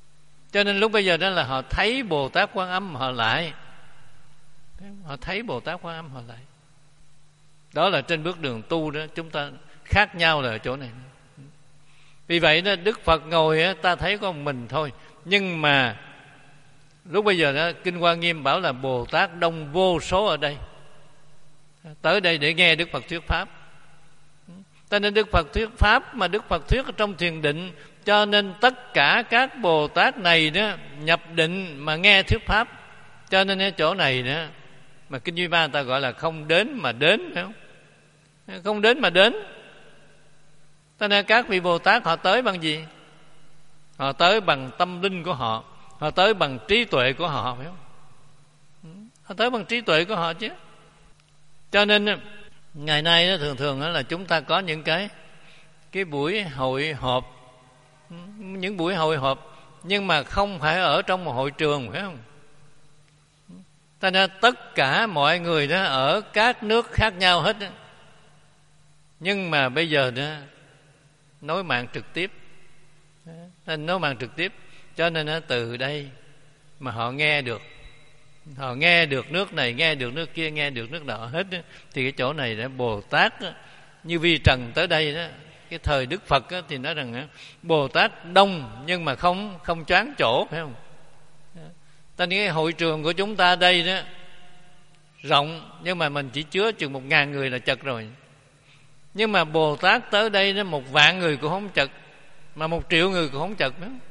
Cho nên lúc bây giờ đó là họ thấy Bồ Tát Quan Âm họ lại, họ thấy Bồ Tát Quan Âm họ lại. Đó là trên bước đường tu đó, chúng ta khác nhau là ở chỗ này. Vì vậy đó, Đức Phật ngồi đó, ta thấy có một mình thôi, nhưng mà lúc bây giờ đó, Kinh Hoa Nghiêm bảo là Bồ Tát đông vô số ở đây, tới đây để nghe Đức Phật thuyết pháp. Cho nên Đức Phật thuyết pháp mà Đức Phật thuyết ở trong thiền định, cho nên tất cả các Bồ Tát này đó nhập định mà nghe thuyết pháp. Cho nên ở chỗ này đó mà Kinh Duy Ma ta gọi là không đến mà đến, phải không? Không đến mà đến. Cho nên các vị Bồ Tát họ tới bằng gì? Họ tới bằng tâm linh của họ, họ tới bằng trí tuệ của họ, phải không? Họ tới bằng trí tuệ của họ chứ. Cho nên ngày nay đó, thường thường đó là chúng ta có những cái cái buổi hội họp, những buổi hội họp, nhưng mà không phải ở trong một hội trường, phải không? Cho nên tất cả mọi người đó ở các nước khác nhau hết đó. Nhưng mà bây giờ đó nối mạng trực tiếp, nên nối mạng trực tiếp, cho nên đó, từ đây mà họ nghe được, họ nghe được nước này, nghe được nước kia, nghe được nước nọ hết đó. Thì cái chỗ này đó, Bồ Tát đó, như Vi Trần tới đây đó, cái thời Đức Phật đó, thì nói rằng đó, Bồ Tát đông nhưng mà không không choáng chỗ, phải không? Tên cái hội trường của chúng ta đây đó rộng, nhưng mà mình chỉ chứa chừng một ngàn người là chật rồi. Nhưng mà Bồ Tát tới đây đó, một vạn người cũng không chật, mà một triệu người cũng không chật nữa.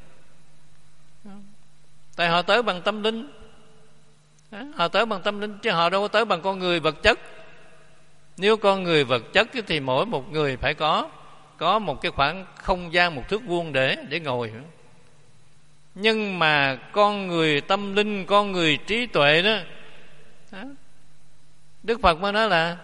Tại họ tới bằng tâm linh, họ tới bằng tâm linh chứ họ đâu có tới bằng con người vật chất. Nếu con người vật chất thì mỗi một người phải có có một cái khoảng không gian một thước vuông để để ngồi. Nhưng mà con người tâm linh, con người trí tuệ đó, Đức Phật mới nói là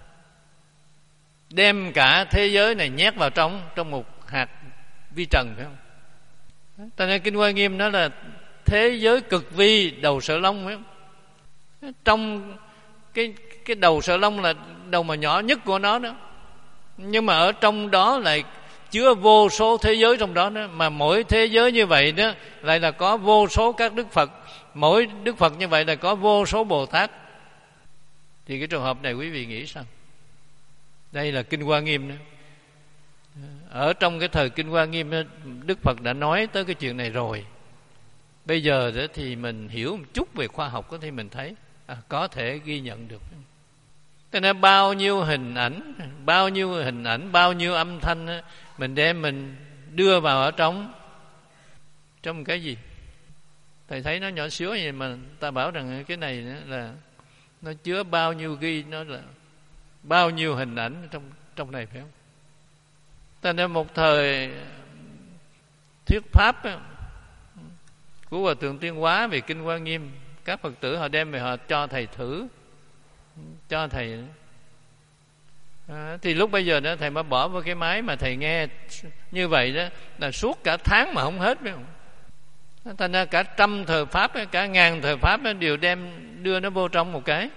đem cả thế giới này nhét vào trong trong một hạt vi trần, phải không? Cho nên Kinh Hoa Nghiêm nói là thế giới cực vi đầu Sở Long, phải không? Trong cái cái đầu Sở Long là đầu mà nhỏ nhất của nó đó, nhưng mà ở trong đó lại chứa vô số thế giới trong đó đó. Mà mỗi thế giới như vậy đó lại là có vô số các Đức Phật, mỗi Đức Phật như vậy là có vô số Bồ Tát. Thì cái trường hợp này quý vị nghĩ sao? Đây là Kinh Hoa Nghiêm đó. Ở trong cái thời Kinh Hoa Nghiêm đó, Đức Phật đã nói tới cái chuyện này rồi. Bây giờ đó thì mình hiểu một chút về khoa học đó, thì mình thấy à, có thể ghi nhận được. Thế nên bao nhiêu hình ảnh, bao nhiêu hình ảnh, bao nhiêu âm thanh đó, mình đem mình đưa vào ở trong trong cái gì? Thầy thấy nó nhỏ xíu vậy mà ta bảo rằng cái này là nó chứa bao nhiêu ghi, nó là bao nhiêu hình ảnh trong trong này, phải không? Ta nên một thời thuyết pháp của Hòa Thượng Tuyên Hóa về Kinh Hoa Nghiêm, các Phật tử họ đem về họ cho thầy thử, cho thầy à, thì lúc bây giờ đó thầy mới bỏ vào cái máy mà thầy nghe như vậy đó là suốt cả tháng mà không hết, phải không? Thành ra cả trăm thời pháp, cả ngàn thời pháp đều đem đưa nó vô trong một cái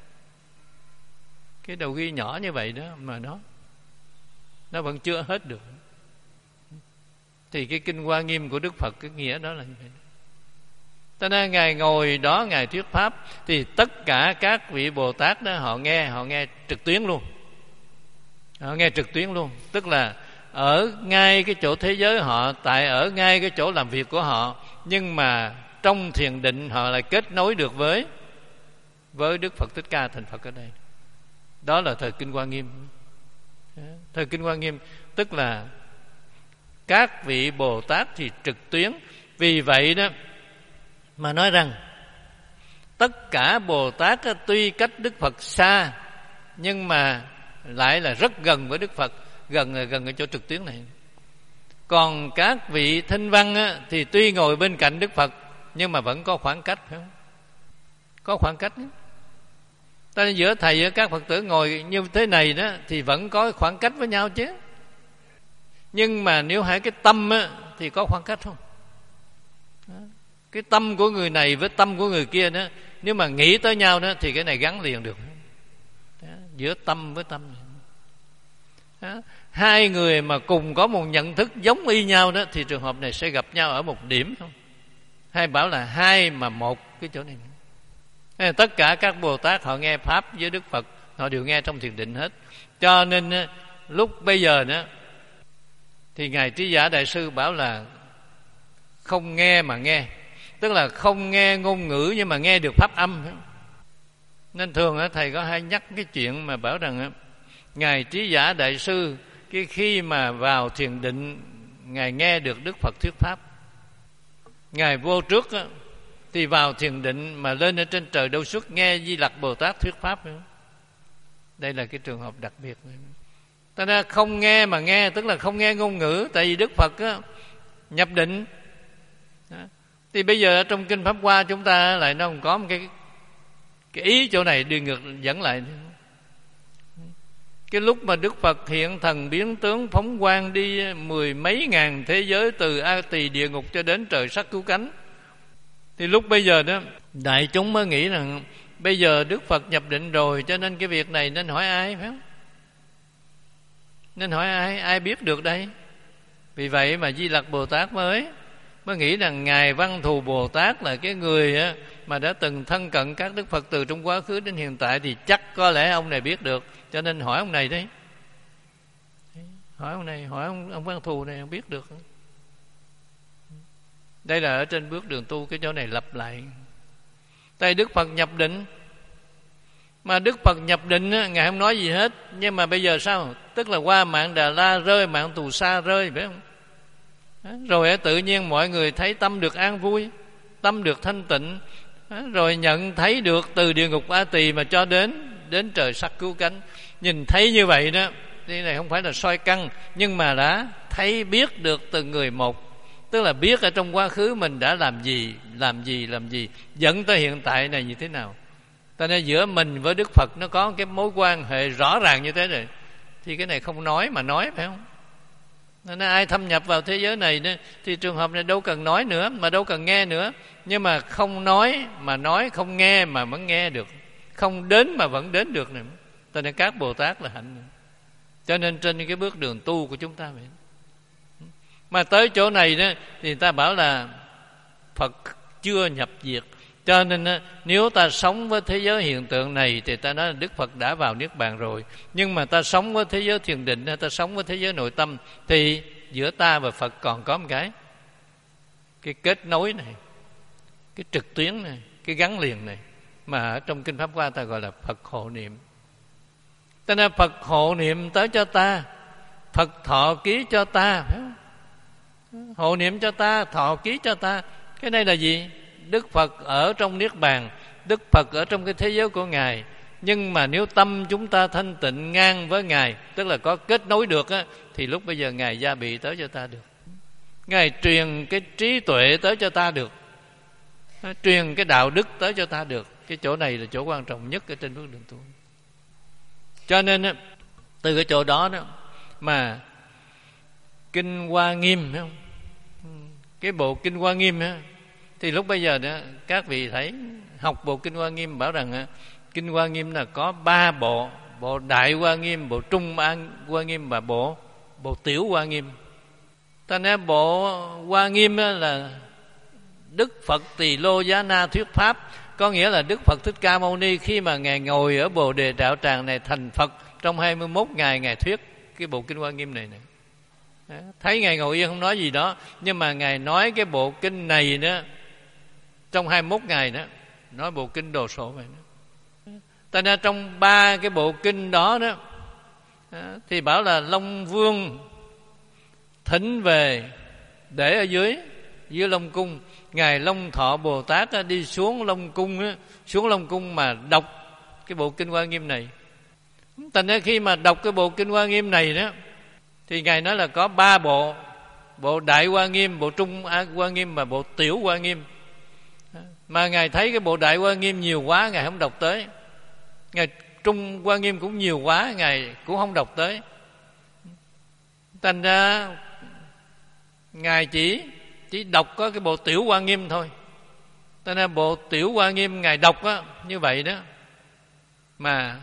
cái đầu ghi nhỏ như vậy đó, mà nó nó vẫn chưa hết được. Thì cái Kinh Hoa Nghiêm của Đức Phật cái nghĩa đó là như vậy. Cho nên Ngài ngồi đó Ngài thuyết pháp thì tất cả các vị Bồ Tát đó họ nghe, họ nghe trực tuyến luôn, họ nghe trực tuyến luôn. Tức là ở ngay cái chỗ thế giới họ, tại ở ngay cái chỗ làm việc của họ, nhưng mà trong thiền định họ lại kết nối được với với Đức Phật Thích Ca thành Phật ở đây. Đó là thời Kinh Hoa Nghiêm. Thời Kinh Hoa Nghiêm tức là các vị Bồ Tát thì trực tuyến. Vì vậy đó mà nói rằng tất cả Bồ Tát tuy cách Đức Phật xa nhưng mà lại là rất gần với Đức Phật, gần gần ở chỗ trực tuyến này. Còn các vị thinh văn á, thì tuy ngồi bên cạnh Đức Phật nhưng mà vẫn có khoảng cách, phải không? Có khoảng cách. Ta giữa thầy và các Phật tử ngồi như thế này đó thì vẫn có khoảng cách với nhau chứ. Nhưng mà nếu hai cái tâm á, thì có khoảng cách không? Cái tâm của người này với tâm của người kia đó, nếu mà nghĩ tới nhau đó thì cái này gắn liền được. Đó, giữa tâm với tâm. Đó, hai người mà cùng có một nhận thức giống y nhau đó thì trường hợp này sẽ gặp nhau ở một điểm không? hay bảo là hai mà một cái chỗ này. Tất cả các Bồ Tát họ nghe pháp với Đức Phật, họ đều nghe trong thiền định hết. Cho nên lúc bây giờ nữa thì Ngài Trí Giả Đại Sư bảo là không nghe mà nghe, tức là không nghe ngôn ngữ nhưng mà nghe được pháp âm. Nên thường thầy có hay nhắc cái chuyện mà bảo rằng Ngài Trí Giả Đại Sư cái khi mà vào thiền định, Ngài nghe được Đức Phật thuyết pháp. Ngài vô trước thì vào thiền định mà lên ở trên trời Đâu Xuất nghe Di Lặc Bồ Tát thuyết pháp. Đây là cái trường hợp đặc biệt. Ta ra không nghe mà nghe, tức là không nghe ngôn ngữ. Tại vì Đức Phật á, nhập định. Thì bây giờ trong Kinh Pháp Hoa chúng ta lại nó không có một cái, cái ý chỗ này đi ngược dẫn lại. Cái lúc mà Đức Phật hiện thần biến tướng phóng quang đi mười mấy ngàn thế giới, từ A Tỳ địa ngục cho đến trời sắc cứu cánh, thì lúc bây giờ đó đại chúng mới nghĩ rằng bây giờ Đức Phật nhập định rồi, cho nên cái việc này nên hỏi ai, phải không? Nên hỏi ai, ai biết được đây? Vì vậy mà Di Lặc Bồ Tát mới mới nghĩ rằng Ngài Văn Thù Bồ Tát là cái người mà đã từng thân cận các Đức Phật từ trong quá khứ đến hiện tại, thì chắc có lẽ ông này biết được, cho nên hỏi ông này đấy. Hỏi ông này, hỏi ông, ông Văn Thù này, ông biết được. Đây là ở trên bước đường tu, cái chỗ này lặp lại. Tại Đức Phật nhập định, mà Đức Phật nhập định Ngài không nói gì hết. Nhưng mà bây giờ sao? Tức là qua mạng Đà La rơi, mạng Tù Sa rơi, phải không? Rồi tự nhiên mọi người thấy tâm được an vui, tâm được thanh tịnh, rồi nhận thấy được từ địa ngục A Tỳ mà cho đến đến trời sắc cứu cánh. Nhìn thấy như vậy đó, cái này không phải là soi căn, nhưng mà đã thấy biết được từng người một. Tức là biết ở trong quá khứ mình đã làm gì, làm gì, làm gì, dẫn tới hiện tại này như thế nào. Cho nên giữa mình với Đức Phật nó có cái mối quan hệ rõ ràng như thế rồi. Thì cái này không nói mà nói, phải không? Nên ai thâm nhập vào thế giới này thì trường hợp này đâu cần nói nữa, mà đâu cần nghe nữa. Nhưng mà không nói mà nói, không nghe mà vẫn nghe được, không đến mà vẫn đến được này. Cho nên các Bồ Tát là hạnh. Cho nên trên cái bước đường tu của chúng ta vậy. Mà tới chỗ này đó thì người ta bảo là Phật chưa nhập diệt. Cho nên nếu ta sống với thế giới hiện tượng này thì ta nói là Đức Phật đã vào Niết Bàn rồi. Nhưng mà ta sống với thế giới thiền định, ta sống với thế giới nội tâm, thì giữa ta và Phật còn có một cái Cái kết nối này, cái trực tuyến này, cái gắn liền này, mà ở trong Kinh Pháp Hoa ta gọi là Phật hộ niệm. Cho nên Phật hộ niệm tới cho ta, Phật thọ ký cho ta, phải không? Hộ niệm cho ta, thọ ký cho ta. Cái này là gì? Đức Phật ở trong Niết Bàn, Đức Phật ở trong cái thế giới của Ngài. Nhưng mà nếu tâm chúng ta thanh tịnh ngang với Ngài, tức là có kết nối được á, thì lúc bây giờ Ngài gia bị tới cho ta được. Ngài truyền cái trí tuệ tới cho ta được, truyền cái đạo đức tới cho ta được. Cái chỗ này là chỗ quan trọng nhất ở trên bước đường tu. Cho nên á, từ cái chỗ đó đó mà Kinh Hoa Nghiêm, phải không? Cái bộ Kinh Hoa Nghiêm á, thì lúc bây giờ đó các vị thấy học bộ Kinh Hoa Nghiêm bảo rằng Kinh Hoa Nghiêm là có ba bộ: bộ Đại Hoa Nghiêm, bộ Trung Hoa Nghiêm và bộ bộ Tiểu Hoa Nghiêm. Ta nói bộ Hoa Nghiêm là Đức Phật Tỳ Lô Giá Na thuyết pháp, có nghĩa là Đức Phật Thích Ca Mâu Ni khi mà Ngài ngồi ở Bồ Đề Đạo Tràng này thành Phật, trong hai mươi mốt ngày Ngài thuyết cái bộ Kinh Hoa Nghiêm này này. Thấy Ngài ngồi yên không nói gì đó, nhưng mà Ngài nói cái bộ kinh này đó trong hai mươi mốt ngày đó, nói bộ kinh Đồ Sộ vậy đó. Ta nên trong ba cái bộ kinh đó đó thì bảo là Long Vương thỉnh về để ở dưới dưới Long Cung. Ngài Long Thọ Bồ Tát đi xuống Long Cung, xuống Long Cung mà đọc cái bộ Kinh Hoa Nghiêm này. Thành ra khi mà đọc cái bộ Kinh Hoa Nghiêm này đó, thì Ngài nói là có ba bộ: bộ Đại Hoa Nghiêm, bộ Trung Hoa Nghiêm và bộ Tiểu Hoa Nghiêm. Mà Ngài thấy cái bộ Đại Hoa Nghiêm nhiều quá, Ngài không đọc tới. Ngài Trung Hoa Nghiêm cũng nhiều quá, Ngài cũng không đọc tới. Thành ra Ngài chỉ chỉ đọc có cái bộ Tiểu Hoa Nghiêm thôi. Thành ra bộ Tiểu Hoa Nghiêm Ngài đọc á, như vậy đó mà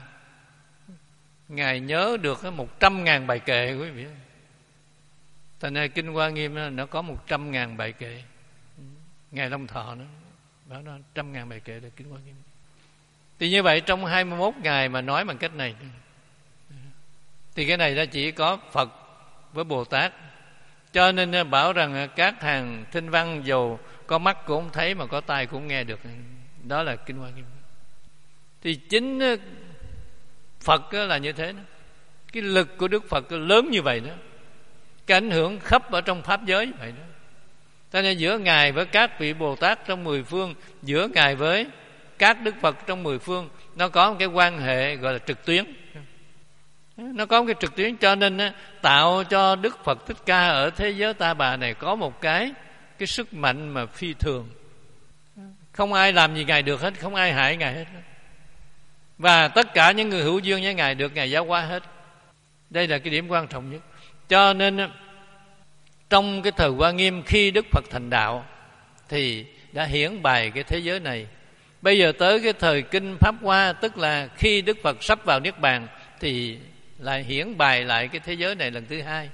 Ngài nhớ được một trăm ngàn bài kệ, quý vị. Thành ra Kinh Hoa Nghiêm nó có một trăm ngàn bài kệ. Ngài Long Thọ nữa, bảo nó trăm ngàn bài kệ là Kinh Hoa Nghiêm. Thì như vậy trong hai mươi mốt ngày mà nói bằng cách này, thì cái này nó chỉ có Phật với Bồ Tát. Cho nên bảo rằng các hàng thinh văn dù có mắt cũng không thấy mà có tai cũng nghe được. Đó là Kinh Hoa Nghiêm. Thì chính Phật là như thế đó. Cái lực của Đức Phật lớn như vậy đó, cái ảnh hưởng khắp ở trong pháp giới như vậy đó. Cho nên giữa Ngài với các vị Bồ Tát trong mười phương, giữa Ngài với các Đức Phật trong mười phương, nó có một cái quan hệ gọi là trực tuyến. Nó có một cái trực tuyến, cho nên tạo cho Đức Phật Thích Ca ở thế giới Ta Bà này có một cái cái sức mạnh mà phi thường. Không ai làm gì Ngài được hết, không ai hại Ngài hết. Và tất cả những người hữu duyên với Ngài được Ngài giáo hóa hết. Đây là cái điểm quan trọng nhất. Cho nên trong cái thời Hoa Nghiêm, khi Đức Phật thành đạo thì đã hiển bày cái thế giới này. Bây giờ tới cái thời Kinh Pháp Hoa, tức là khi Đức Phật sắp vào Niết Bàn, thì lại hiển bày lại cái thế giới này lần thứ hai.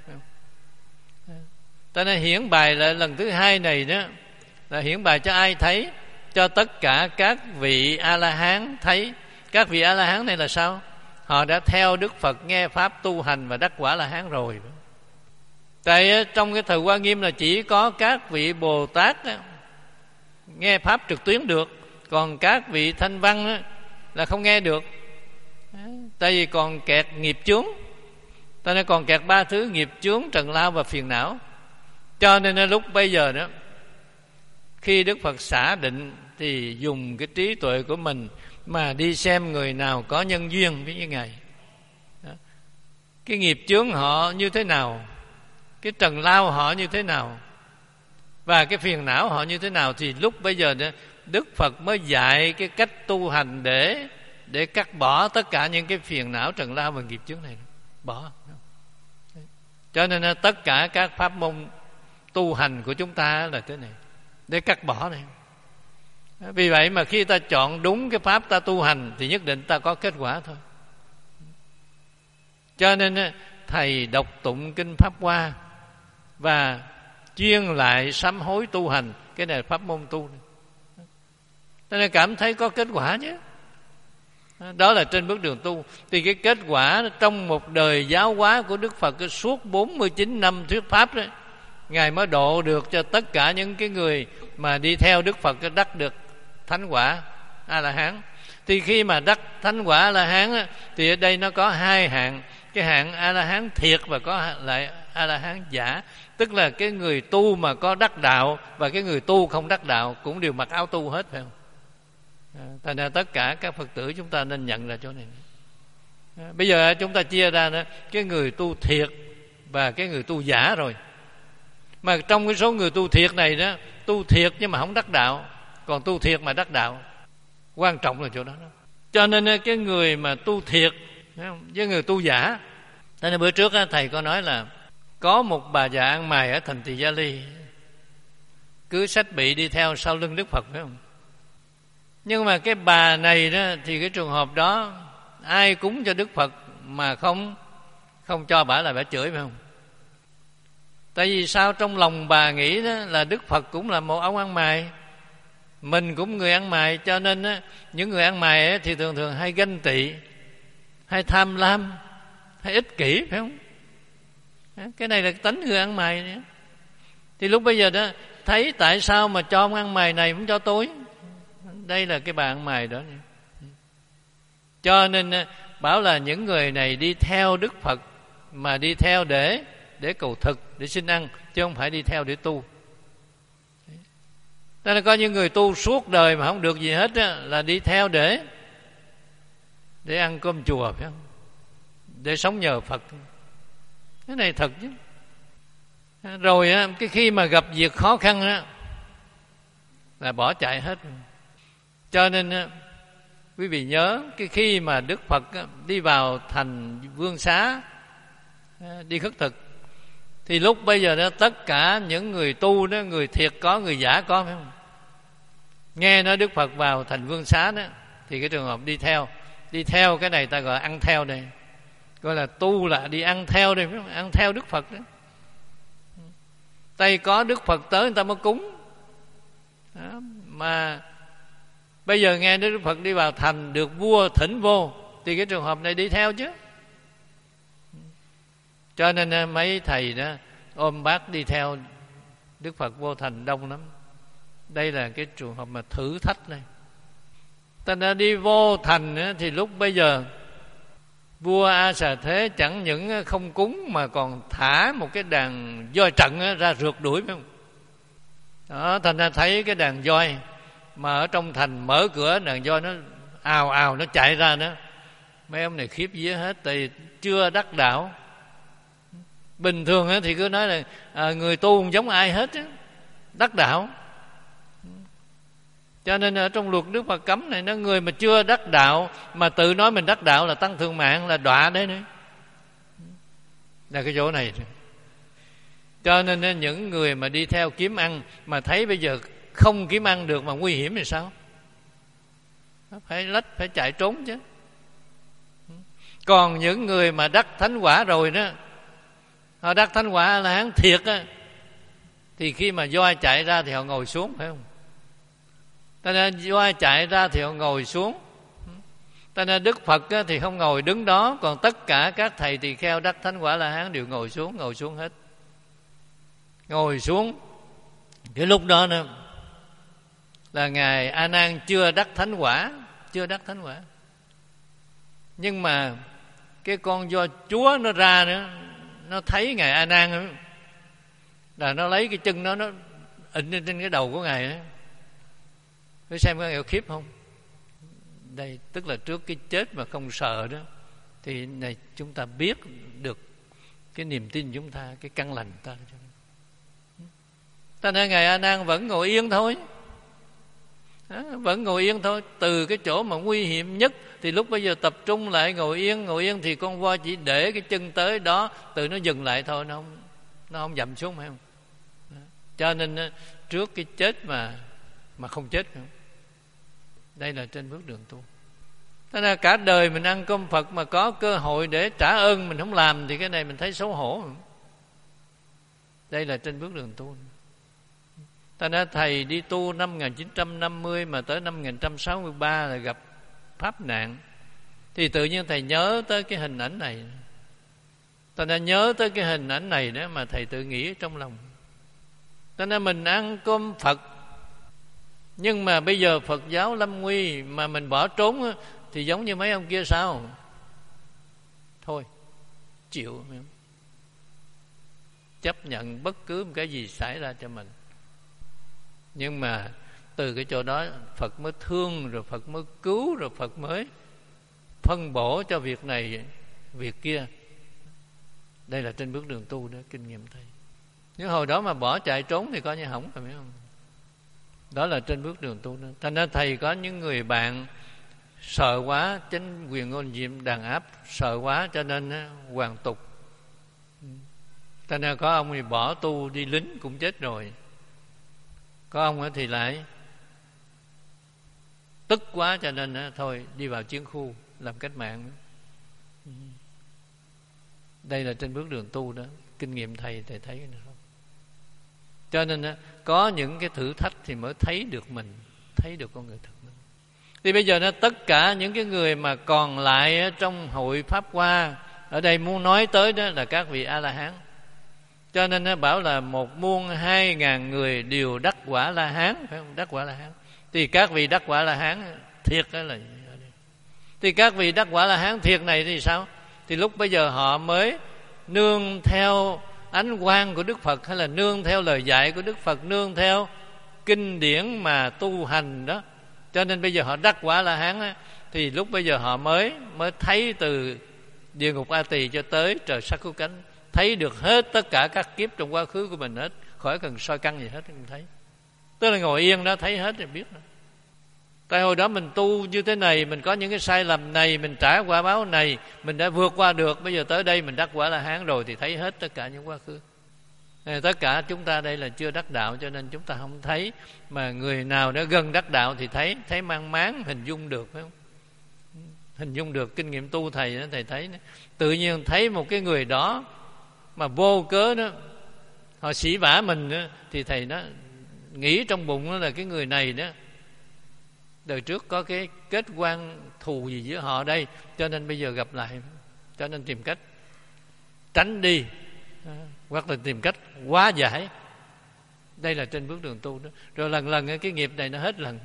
Cho nên hiển bày lại lần thứ hai này đó là hiển bày cho ai thấy? Cho tất cả các vị A-la-hán thấy. Các vị A-la-hán này là sao? Họ đã theo Đức Phật nghe Pháp tu hành và đắc quả La-hán rồi. Tại trong cái thời Hoa Nghiêm là chỉ có các vị Bồ Tát đó, nghe Pháp trực tuyến được. Còn các vị Thanh Văn đó, là không nghe được. Tại vì còn kẹt nghiệp chướng. Tại nên còn kẹt ba thứ: nghiệp chướng, trần lao và phiền não. Cho nên lúc bây giờ đó, khi Đức Phật xả định thì dùng cái trí tuệ của mình mà đi xem người nào có nhân duyên với Ngài. Đó. Cái nghiệp chướng họ như thế nào, cái trần lao họ như thế nào, và cái phiền não họ như thế nào, thì lúc bây giờ đó, Đức Phật mới dạy cái cách tu hành để để cắt bỏ tất cả những cái phiền não, trần lao và nghiệp chướng này. Bỏ. Cho nên tất cả các pháp môn tu hành của chúng ta là thế này, để cắt bỏ này. Vì vậy mà khi ta chọn đúng cái pháp ta tu hành thì nhất định ta có kết quả thôi. Cho nên thầy đọc tụng Kinh Pháp Hoa và chuyên lại sám hối tu hành, cái này là pháp môn tu này. Cho nên cảm thấy có kết quả chứ. Đó là trên bước đường tu. Thì cái kết quả trong một đời giáo hóa của Đức Phật suốt bốn mươi chín năm thuyết pháp đó, Ngài mới độ được cho tất cả những cái người mà đi theo Đức Phật đắc được thánh quả A-la-hán. Thì khi mà đắc thánh quả A-la-hán thì ở đây nó có hai hạng. Cái hạng A-la-hán thiệt và có lại A-la-hán giả. Tức là cái người tu mà có đắc đạo và cái người tu không đắc đạo cũng đều mặc áo tu hết, phải không? Thành ra tất cả các Phật tử chúng ta nên nhận ra chỗ này. Bây giờ chúng ta chia ra đó, cái người tu thiệt và cái người tu giả rồi. Mà trong cái số người tu thiệt này đó, tu thiệt nhưng mà không đắc đạo, còn tu thiệt mà đắc đạo. Quan trọng là chỗ đó, đó. Cho nên cái người mà tu thiệt với người tu giả. Cho nên bữa trước thầy có nói là có một bà già ăn mày ở thành Tỳ Gia Ly, cứ xách bị đi theo sau lưng Đức Phật, phải không? Nhưng mà cái bà này đó, thì cái trường hợp đó ai cúng cho Đức Phật mà không không cho bả là bả chửi, phải không? Tại vì sao? Trong lòng bà nghĩ đó là Đức Phật cũng là một ông ăn mày, mình cũng người ăn mày. Cho nên đó, những người ăn mày ấy, thì thường thường hay ganh tị, hay tham lam, hay ích kỷ, phải không? Cái này là tánh người ăn mày nữa. Thì lúc bây giờ đó thấy tại sao mà cho ông ăn mày này không cho tôi? Đây là cái bà ăn mày đó. Cho nên bảo là những người này đi theo Đức Phật mà đi theo để để cầu thực, để xin ăn, chứ không phải đi theo để tu. Nên là có những người tu suốt đời mà không được gì hết á, là đi theo để để ăn cơm chùa, phải không? Để sống nhờ Phật. Cái này thật chứ. Rồi á, cái khi mà gặp việc khó khăn á là bỏ chạy hết. Cho nên á, quý vị nhớ cái khi mà Đức Phật á, đi vào thành Vương Xá đi khất thực, thì lúc bây giờ đó tất cả những người tu đó, người thiệt có, người giả có, phải không? Nghe nói Đức Phật vào thành Vương Xá đó, thì cái trường hợp đi theo, đi theo cái này ta gọi ăn theo đây, gọi là tu là đi ăn theo đây, phải không? Ăn theo Đức Phật đó. Tay có Đức Phật tới người ta mới cúng, Đó. Mà bây giờ nghe Đức Phật đi vào thành được vua thỉnh vô, thì cái trường hợp này đi theo chứ. Cho nên mấy thầy đó ôm bác đi theo Đức Phật vô thành đông lắm. Đây là cái trường hợp mà thử thách này. Ta đã đi vô thành thì lúc bây giờ vua A Xà Thế chẳng những không cúng mà còn thả một cái đàn voi trận ra rượt đuổi, phải không? Đó, thành ra thấy cái đàn voi mà ở trong thành mở cửa, đàn voi nó ào ào nó chạy ra nữa. Mấy ông này khiếp vía hết, tại chưa đắc đạo. Bình thường thì cứ nói là à, người tu không giống ai hết, đắc đạo. Cho nên ở trong luật Đức Phật cấm này, nó người mà chưa đắc đạo mà tự nói mình đắc đạo là tăng thượng mạng, là đọa đấy nữa. Là cái chỗ này. Cho nên những người mà đi theo kiếm ăn mà thấy bây giờ không kiếm ăn được mà nguy hiểm thì sao? Phải lách, phải chạy trốn chứ. Còn những người mà đắc thánh quả rồi đó, họ đắc thánh quả là hán thiệt á, thì khi mà voi chạy ra thì họ ngồi xuống, phải không? Cho nên voi chạy ra thì họ ngồi xuống. Cho nên Đức Phật thì không ngồi đứng đó, còn tất cả các thầy tỳ kheo đắc thánh quả La Hán đều ngồi xuống, ngồi xuống hết. Ngồi xuống. Cái lúc đó nữa là Ngài A Nan chưa đắc thánh quả, chưa đắc thánh quả. Nhưng mà cái con voi chúa nó ra nữa, nó thấy Ngài A Nan là nó lấy cái chân nó nó ịnh lên trên cái đầu của Ngài đó. Để xem có Ngài khiếp không. Đây tức là trước cái chết mà không sợ đó, thì này chúng ta biết được cái niềm tin chúng ta, cái căn lành ta. Ta nên Ngài A Nan vẫn ngồi yên thôi. Đó, vẫn ngồi yên thôi. Từ cái chỗ mà nguy hiểm nhất thì lúc bây giờ tập trung lại ngồi yên. Ngồi yên thì con voi chỉ để cái chân tới đó, tự nó dừng lại thôi, nó không, nó không dậm xuống, phải không? Đó. Cho nên trước cái chết mà mà không chết nữa. Đây là trên bước đường tu. Thế là cả đời mình ăn cơm Phật mà có cơ hội để trả ơn mình không làm, thì cái này mình thấy xấu hổ. Đây là trên bước đường tu. Ta nói thầy đi tu năm một nghìn chín trăm năm mươi mà tới năm một nghìn chín trăm sáu mươi ba là gặp pháp nạn, thì tự nhiên thầy nhớ tới cái hình ảnh này. Ta đã nhớ tới cái hình ảnh này đó mà thầy tự nghĩ trong lòng. Ta nói mình ăn cơm Phật, nhưng mà bây giờ Phật giáo lâm nguy mà mình bỏ trốn thì giống như mấy ông kia sao? Thôi chịu, chấp nhận bất cứ một cái gì xảy ra cho mình. Nhưng mà từ cái chỗ đó Phật mới thương, rồi Phật mới cứu, rồi Phật mới phân bổ cho việc này việc kia. Đây là trên bước đường tu đó, kinh nghiệm thầy. Nếu hồi đó mà bỏ chạy trốn thì coi như hỏng rồi, phải không? Đó là trên bước đường tu đó. Thành ra thầy có những người bạn sợ quá, chính quyền ngôn diệm đàn áp, sợ quá cho nên hoàn tục. Thành ra có ông thì bỏ tu đi lính cũng chết rồi. Có ông thì lại tức quá cho nên thôi đi vào chiến khu làm cách mạng. Đây là trên bước đường tu đó, kinh nghiệm thầy thầy thấy được không? Cho nên có những cái thử thách thì mới thấy được mình, thấy được con người thật mình. Thì bây giờ nó tất cả những cái người mà còn lại trong hội Pháp Hoa, ở đây muốn nói tới đó là các vị A-la-hán. Cho nên nó bảo là một muôn hai ngàn người đều đắc quả La-hán, phải không? Đắc quả La-hán. Thì các vị đắc quả La-hán thiệt đó là thì các vị đắc quả La-hán thiệt này thì sao? Thì lúc bây giờ họ mới nương theo ánh quang của Đức Phật, hay là nương theo lời dạy của Đức Phật, nương theo kinh điển mà tu hành đó. Cho nên bây giờ họ đắc quả La-hán á, thì lúc bây giờ họ mới mới thấy từ địa ngục A Tỳ cho tới trời sắc cứu cánh, thấy được hết tất cả các kiếp trong quá khứ của mình hết, khỏi cần soi căn gì hết, không thấy. Tức là ngồi yên đó thấy hết rồi biết đó. Tại hồi đó mình tu như thế này, mình có những cái sai lầm này, mình trải qua báo này, mình đã vượt qua được. Bây giờ tới đây mình đắc quả La-hán rồi thì thấy hết tất cả những quá khứ. Tất cả chúng ta đây là chưa đắc đạo, cho nên chúng ta không thấy. Mà người nào đã gần đắc đạo thì thấy, thấy mang máng, hình dung được, phải không? Hình dung được. Kinh nghiệm tu thầy đó, thầy thấy đó. Tự nhiên thấy một cái người đó mà vô cớ đó họ sỉ vả mình đó, thì thầy nó nghĩ trong bụng đó là cái người này đó đời trước có cái kết quan thù gì giữa họ đây, cho nên bây giờ gặp lại, cho nên tìm cách tránh đi, hoặc là tìm cách hóa giải. Đây là trên bước đường tu đó. Rồi lần lần cái nghiệp này nó hết lần,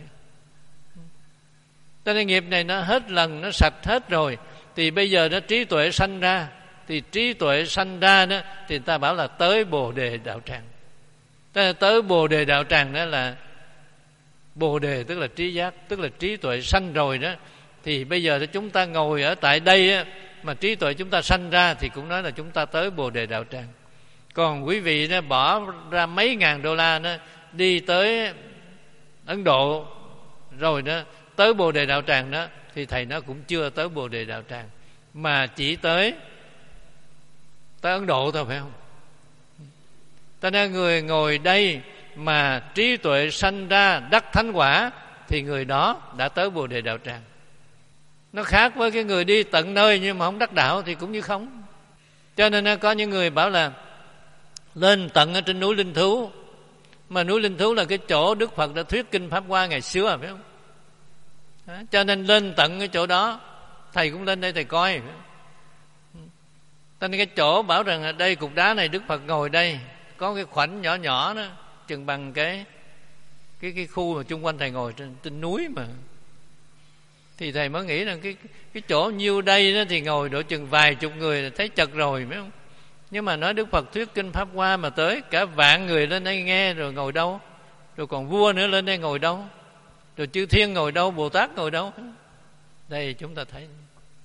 cho nên nghiệp này nó hết lần, nó sạch hết rồi, thì bây giờ nó trí tuệ sanh ra. Thì trí tuệ sanh ra đó thì ta bảo là tới Bồ Đề Đạo Tràng. Tới Bồ Đề Đạo Tràng đó là Bồ Đề tức là trí giác, tức là trí tuệ sanh rồi đó. Thì bây giờ chúng ta ngồi ở tại đây á, mà trí tuệ chúng ta sanh ra thì cũng nói là chúng ta tới Bồ Đề Đạo Tràng. Còn quý vị đó bỏ ra mấy ngàn đô la đó đi tới Ấn Độ rồi đó, tới Bồ Đề Đạo Tràng đó, thì thầy nó cũng chưa tới Bồ Đề Đạo Tràng, mà chỉ tới tới Ấn Độ thôi, phải không? Cho nên người ngồi đây mà trí tuệ sanh ra đắc thánh quả thì người đó đã tới Bồ Đề Đạo Tràng. Nó khác với cái người đi tận nơi nhưng mà không đắc đạo thì cũng như không. Cho nên có những người bảo là lên tận ở trên núi Linh Thú, mà núi Linh Thú là cái chỗ Đức Phật đã thuyết kinh Pháp Hoa ngày xưa, phải không? Đó, cho nên lên tận cái chỗ đó, thầy cũng lên đây thầy coi. Cho nên cái chỗ bảo rằng ở đây cục đá này Đức Phật ngồi đây, có cái khoảnh nhỏ nhỏ đó, chừng bằng cái cái cái khu mà chung quanh thầy ngồi trên, trên núi mà. Thì thầy mới nghĩ rằng cái cái chỗ nhiêu đây đó thì ngồi độ chừng vài chục người là thấy chật rồi, phải không? Nhưng mà nói Đức Phật thuyết kinh Pháp Hoa mà tới cả vạn người lên đây nghe rồi ngồi đâu? Rồi còn vua nữa lên đây ngồi đâu? Rồi chư thiên ngồi đâu? Bồ Tát ngồi đâu? Đây chúng ta thấy.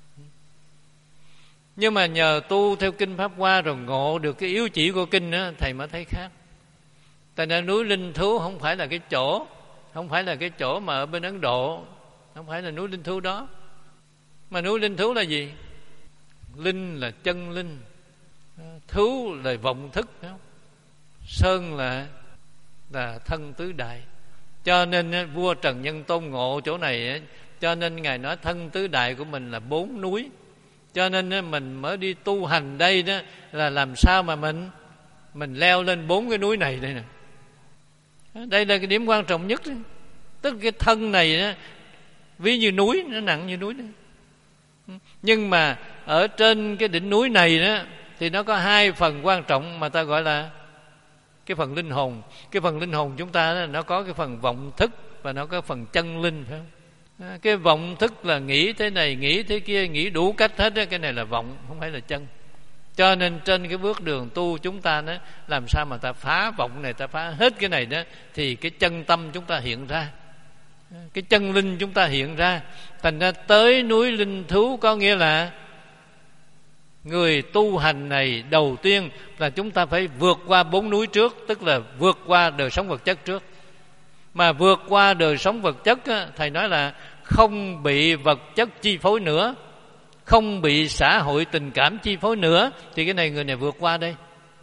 Nhưng mà nhờ tu theo kinh Pháp Hoa rồi ngộ được cái yếu chỉ của kinh đó, thầy mới thấy khác. Tại nên núi Linh Thú không phải là cái chỗ, không phải là cái chỗ mà ở bên Ấn Độ, không phải là núi Linh Thú đó. Mà núi Linh Thú là gì? Linh là chân linh, thú là vọng thức, sơn là là thân tứ đại. Cho nên vua Trần Nhân Tôn ngộ chỗ này, cho nên ngài nói thân tứ đại của mình là bốn núi. Cho nên mình mới đi tu hành đây đó, là làm sao mà mình mình leo lên bốn cái núi này đây nè. Đây là cái điểm quan trọng nhất đó. Tức cái thân này đó, ví như núi, nó nặng như núi đó. Nhưng mà ở trên cái đỉnh núi này đó thì nó có hai phần quan trọng mà ta gọi là cái phần linh hồn. Cái phần linh hồn chúng ta đó, nó có cái phần vọng thức và nó có phần chân linh, phải không? Cái vọng thức là nghĩ thế này, nghĩ thế kia, nghĩ đủ cách hết đó. Cái này là vọng, không phải là chân. Cho nên trên cái bước đường tu chúng ta đó, làm sao mà ta phá vọng này, ta phá hết cái này đó, thì cái chân tâm chúng ta hiện ra, cái chân linh chúng ta hiện ra. Thành ra tới núi Linh Thú có nghĩa là người tu hành này đầu tiên là chúng ta phải vượt qua bốn núi trước, tức là vượt qua đời sống vật chất trước. Mà vượt qua đời sống vật chất á, thầy nói là không bị vật chất chi phối nữa, không bị xã hội tình cảm chi phối nữa, thì cái này người này vượt qua đây.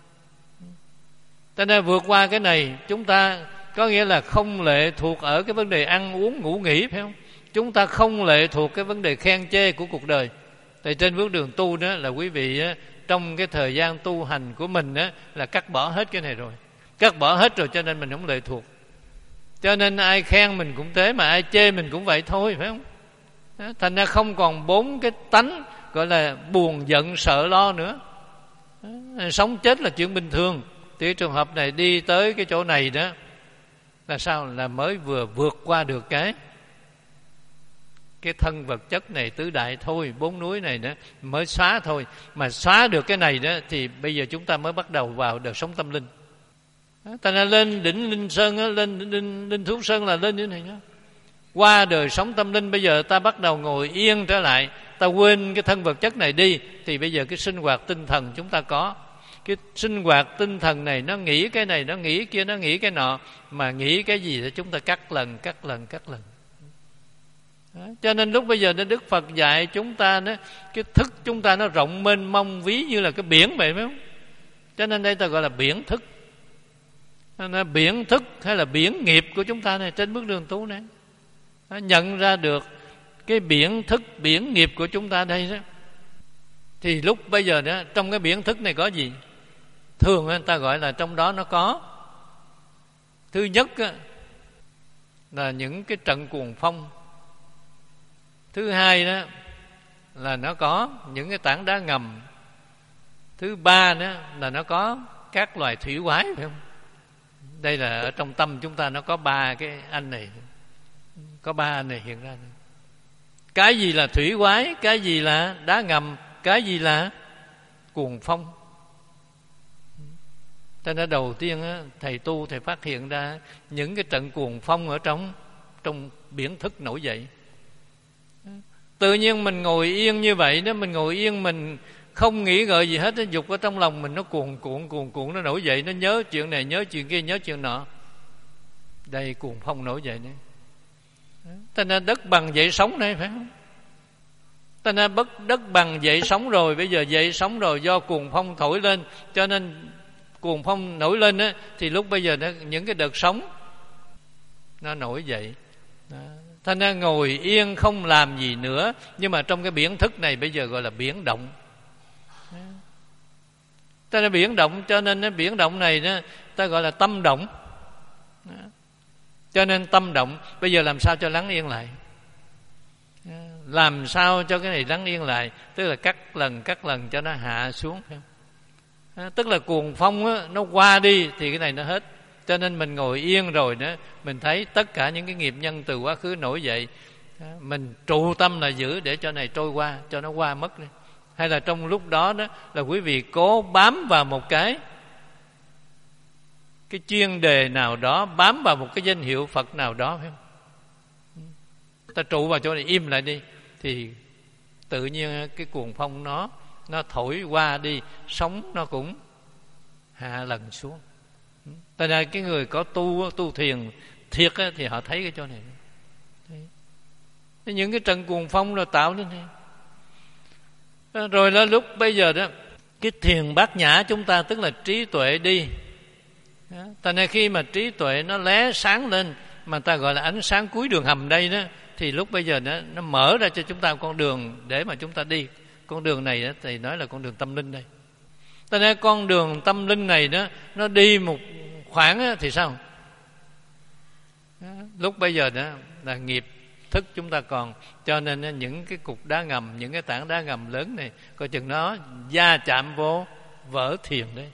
Cho nên vượt qua cái này chúng ta có nghĩa là không lệ thuộc ở cái vấn đề ăn uống ngủ nghỉ, phải không? Chúng ta không lệ thuộc cái vấn đề khen chê của cuộc đời. Tại trên bước đường tu đó là quý vị á, trong cái thời gian tu hành của mình á, là cắt bỏ hết cái này rồi, cắt bỏ hết rồi, cho nên mình không lệ thuộc. Cho nên ai khen mình cũng thế, mà ai chê mình cũng vậy thôi, phải không? Đó, thành ra không còn bốn cái tánh gọi là buồn giận sợ lo nữa. Đó, sống chết là chuyện bình thường. Thì trường hợp này đi tới cái chỗ này đó là sao? Là mới vừa vượt qua được cái cái thân vật chất này tứ đại thôi, bốn núi này nữa mới xóa thôi. Mà xóa được cái này đó thì bây giờ chúng ta mới bắt đầu vào đời sống tâm linh. Ta nên lên đỉnh Linh Sơn, lên Linh, Linh Thú Sơn là lên như thế này đó. Qua đời sống tâm linh bây giờ ta bắt đầu ngồi yên trở lại, ta quên cái thân vật chất này đi, thì bây giờ cái sinh hoạt tinh thần chúng ta có. Cái sinh hoạt tinh thần này nó nghĩ cái này, nó nghĩ kia, nó nghĩ cái nọ, mà nghĩ cái gì thì chúng ta cắt lần, cắt lần, cắt lần. Đó. Cho nên lúc bây giờ Đức Phật dạy chúng ta đó, cái thức chúng ta nó rộng mênh mông ví như là cái biển vậy, phải không? Cho nên đây ta gọi là biển thức. Nên biển thức hay là biển nghiệp của chúng ta này trên bước đường tu này, nó nhận ra được cái biển thức, biển nghiệp của chúng ta đây đó. Thì lúc bây giờ đó, trong cái biển thức này có gì? Thường người ta gọi là trong đó nó có Thứ nhất á, là những cái trận cuồng phong. Thứ hai đó là nó có những cái tảng đá ngầm. Thứ ba đó là nó có các loài thủy quái, phải không? Đây là ở trong tâm chúng ta nó có ba cái anh này, có ba anh này hiện ra. Cái gì là thủy quái, cái gì là đá ngầm, cái gì là cuồng phong. Cho nên đầu tiên á, thầy tu thầy phát hiện ra những cái trận cuồng phong ở trong trong biển thức nổi dậy. Tự nhiên mình ngồi yên như vậy đó, mình ngồi yên mình không nghĩ ngợi gì hết, cái dục ở trong lòng mình nó cuồn cuộn cuồn cuộn nó nổi dậy, nó nhớ chuyện này nhớ chuyện kia nhớ chuyện nọ. Đây cuồng phong nổi dậy đấy. Cho nên đất bằng dậy sóng đây, phải không? Cho nên bất đất bằng dậy sóng rồi, bây giờ dậy sóng rồi do cuồng phong thổi lên, cho nên cuồng phong nổi lên á, thì lúc bây giờ nó, những cái đợt sóng nó nổi dậy. Đó. Thành ra ngồi yên không làm gì nữa, nhưng mà trong cái biển thức này bây giờ gọi là biển động. Ta là biển động, cho nên cái biển động này đó, ta gọi là tâm động. Đó. Cho nên tâm động, bây giờ làm sao cho lắng yên lại? Làm sao cho cái này lắng yên lại? Tức là cắt lần cắt lần cho nó hạ xuống. Đó. Tức là cuồng phong á, nó qua đi thì cái này nó hết. Cho nên mình ngồi yên rồi đó, mình thấy tất cả những cái nghiệp nhân từ quá khứ nổi dậy, mình trụ tâm là giữ để cho này trôi qua, cho nó qua mất đi. Hay là trong lúc đó đó là quý vị cố bám vào một cái cái chuyên đề nào đó, bám vào một cái danh hiệu Phật nào đó, phải không? Ta trụ vào chỗ này im lại đi, thì tự nhiên cái cuồng phong nó nó thổi qua đi, sóng nó cũng hạ lần xuống. Tại ra cái người có tu tu thiền thiệt á, thì họ thấy cái chỗ này. Đấy. Những cái trận cuồng phong là tạo nên này. Rồi là lúc bây giờ đó, cái thiền bát nhã chúng ta tức là trí tuệ đi. Tại nên khi mà trí tuệ nó lóe sáng lên, mà ta gọi là ánh sáng cuối đường hầm đây đó, thì lúc bây giờ nó, nó mở ra cho chúng ta một con đường để mà chúng ta đi. Con đường này đó, thì nói là con đường tâm linh đây. Tại nên con đường tâm linh này đó, nó đi một khoảng đó, thì sao? Đó, lúc bây giờ đó là nghiệp thức chúng ta còn, cho nên những cái cục đá ngầm, những cái tảng đá ngầm lớn này, coi chừng nó va chạm vô vỡ thiền đấy.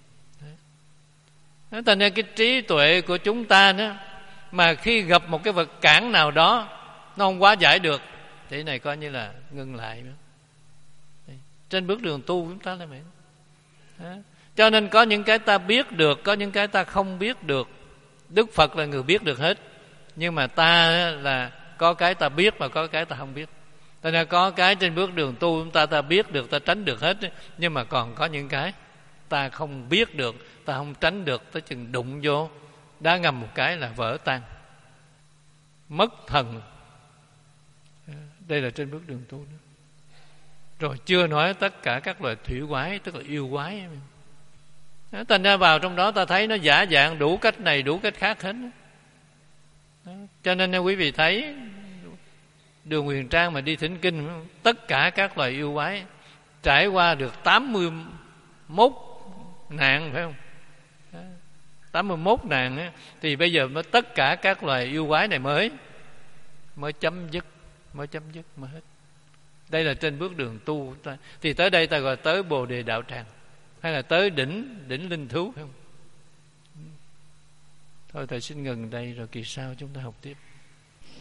Đó, tại nên cái trí tuệ của chúng ta đó, mà khi gặp một cái vật cản nào đó nó không hóa giải được, thì cái này coi như là ngưng lại. Đấy. Trên bước đường tu chúng ta là vậy. Đó. Cho nên có những cái ta biết được, có những cái ta không biết được. Đức Phật là người biết được hết, nhưng mà ta là có cái ta biết và có cái ta không biết. Cho nên có cái trên bước đường tu chúng ta ta biết được, ta tránh được hết, nhưng mà còn có những cái ta không biết được, ta không tránh được, tới chừng đụng vô đá ngầm một cái là vỡ tan, mất thần. Đây là trên bước đường tu đó. Rồi chưa nói tất cả các loài thủy quái, tức là yêu quái. Đó, thành ra vào trong đó ta thấy nó giả dạng đủ cách này đủ cách khác hết. Đó. Cho nên quý vị thấy đường Huyền Trang mà đi thỉnh kinh, tất cả các loài yêu quái trải qua được tám mươi mốt nạn, phải không? Đó. tám mươi mốt nạn á, thì bây giờ mới tất cả các loài yêu quái này mới mới chấm dứt, mới chấm dứt mới hết. Đây là trên bước đường tu. Thì tới đây ta gọi tới Bồ Đề Đạo Tràng, hay là tới đỉnh đỉnh linh thú, phải không? Thôi thầy xin ngừng đây, rồi kỳ sau chúng ta học tiếp.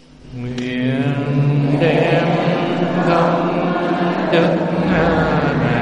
Nguyện đem công đức